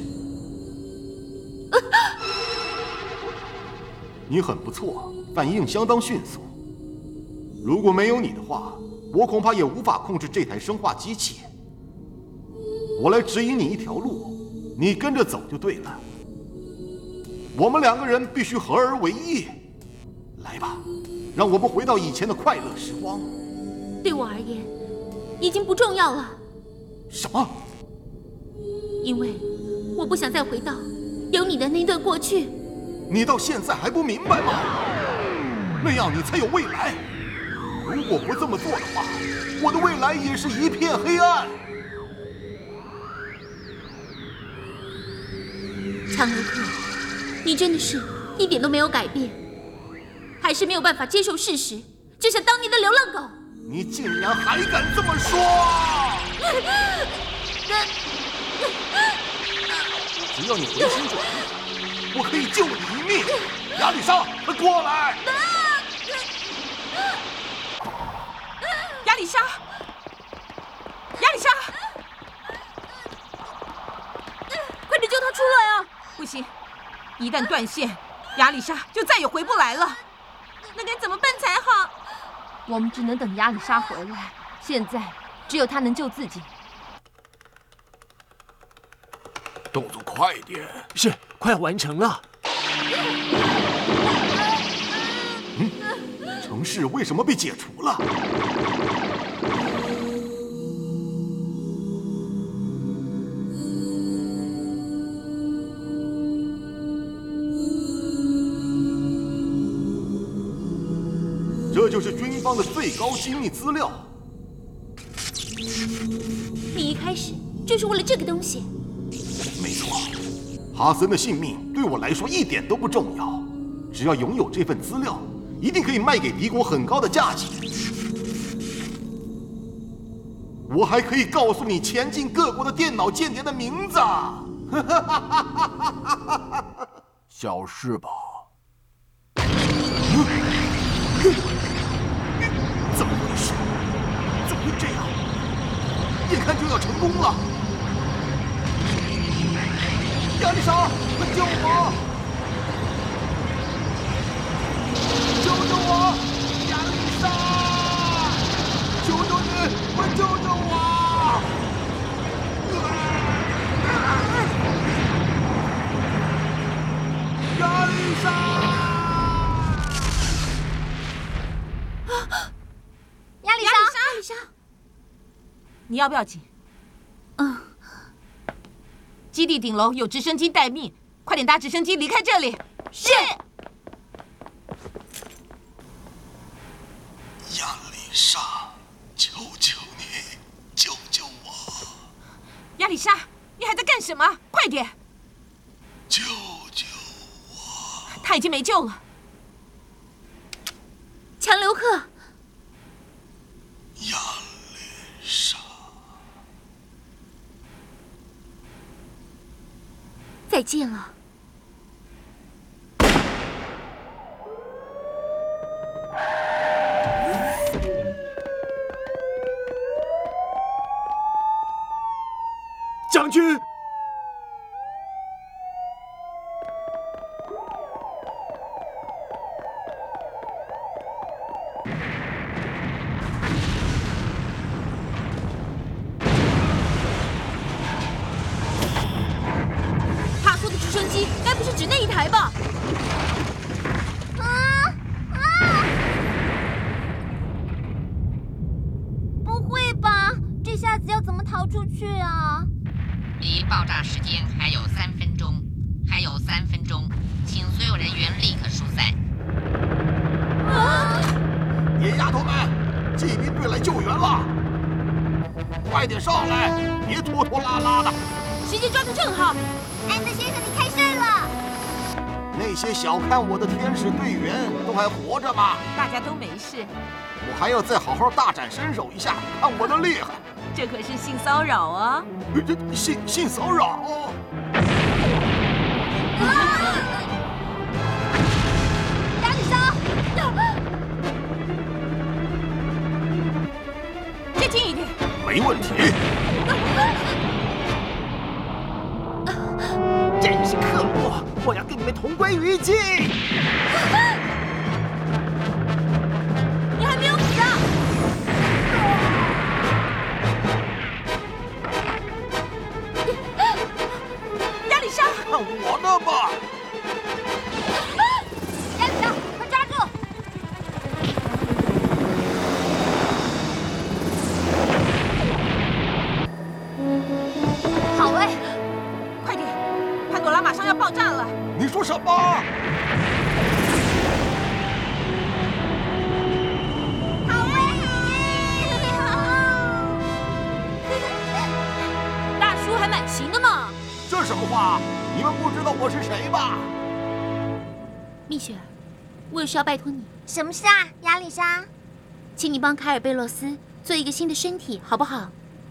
你很不错，反应相当迅速。如果没有你的话，我恐怕也无法控制这台生化机器。我来指引你一条路，你跟着走就对了。我们2个人必须合而为一。来吧，让我们回到以前的快乐时光。 对我而言，已经不重要了。 什么？ 因为我不想再回到有你的那段过去。 你到现在还不明白吗？那样你才有未来。如果不这么做的话，我的未来也是一片黑暗。 强游克，你真的是一点都没有改变，还是没有办法接受事实，就像当年的流浪狗。 你竟然还敢这么说！只要你回心转意，我可以救你一命。亚丽莎，快过来！ 亚丽莎，亚丽莎， 快点救他出来啊！ 不行，一旦断线，亚丽莎就再也回不来了。那该怎么办我们只能等亚里莎回来。现在只有他能救自己。 动作快一点。 是，快要完成了。 城市为什么被解除了？这就是军方的最高机密资料。 你一开始就是为了这个东西。 没错，哈森的性命对我来说一点都不重要，只要拥有这份资料，一定可以卖给敌国很高的价钱。我还可以告诉你前进各国的电脑间谍的名字。 小事吧。 怎么回事？怎么会这样？眼看就要成功了！亚丽莎，快救我！救救我！亚丽莎，求求你，快救救我！亚丽莎！ 亚丽莎， 你要不要紧？基地顶楼有直升机待命，快点搭直升机离开这里。是。 亚丽莎，求求你，救救我！ 亚丽莎，你还在干什么？快点！ 救救我！ 他已经没救了。 强留克。 亚丽莎， 再见了。 将军。 该不是指那一台吧？ 不会吧？这下子要怎么逃出去啊？ 离爆炸时间还有3分钟，还有3分钟，请所有人员立刻疏散。 野丫头们，骑兵队来救援了！快点上来，别拖拖拉拉的。 时间抓得正好。 安德先生，你太帅了！ 那些小看我的天使队员都还活着吗？ 大家都没事。 我还要再好好大展身手一下，看我的厉害！ 这可是性骚扰啊！ 性骚扰！ 亚丽莎， 再近一点。 没问题。 真是可恶！我要跟你们同归于尽！ 你还没有死啊！ 亚丽莎， 看我的吧！ 亚丽莎，快抓住！ 好嘞，快点！潘朵拉马上要爆炸了！ 你说什么？ 大叔还蛮行的嘛。 这什么话？你们不知道我是谁吧？ 蜜雪儿，我有事要拜托你。 什么事啊，亚丽莎？ 请你帮凯尔贝洛斯做一个新的身体，好不好？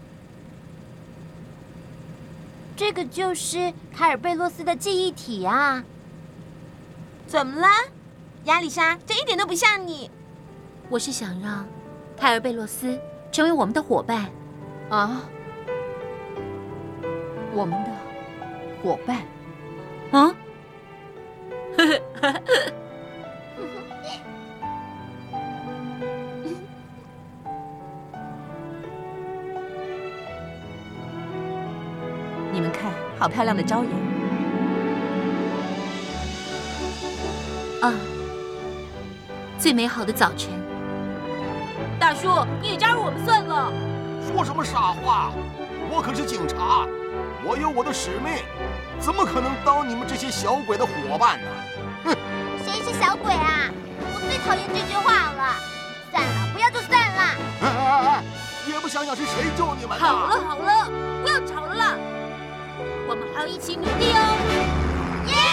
这个就是凯尔贝洛斯的记忆体啊！ 怎么了，亚丽莎？这一点都不像你。 我是想让凯尔贝洛斯成为我们的伙伴。 啊？我们的伙伴？ 啊？ 好漂亮的朝阳。 啊，最美好的早晨。 大叔，你也加入我们算了。 说什么傻话？我可是警察，我有我的使命，怎么可能当你们这些小鬼的伙伴呢？哼！ 谁是小鬼啊？我最讨厌这句话了。算了，不要就算了。 哎，也不想想是谁救你们的。 好了好了，不要吵了啦，我们还要一起努力哦。耶！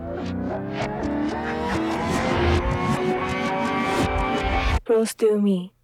Close to me.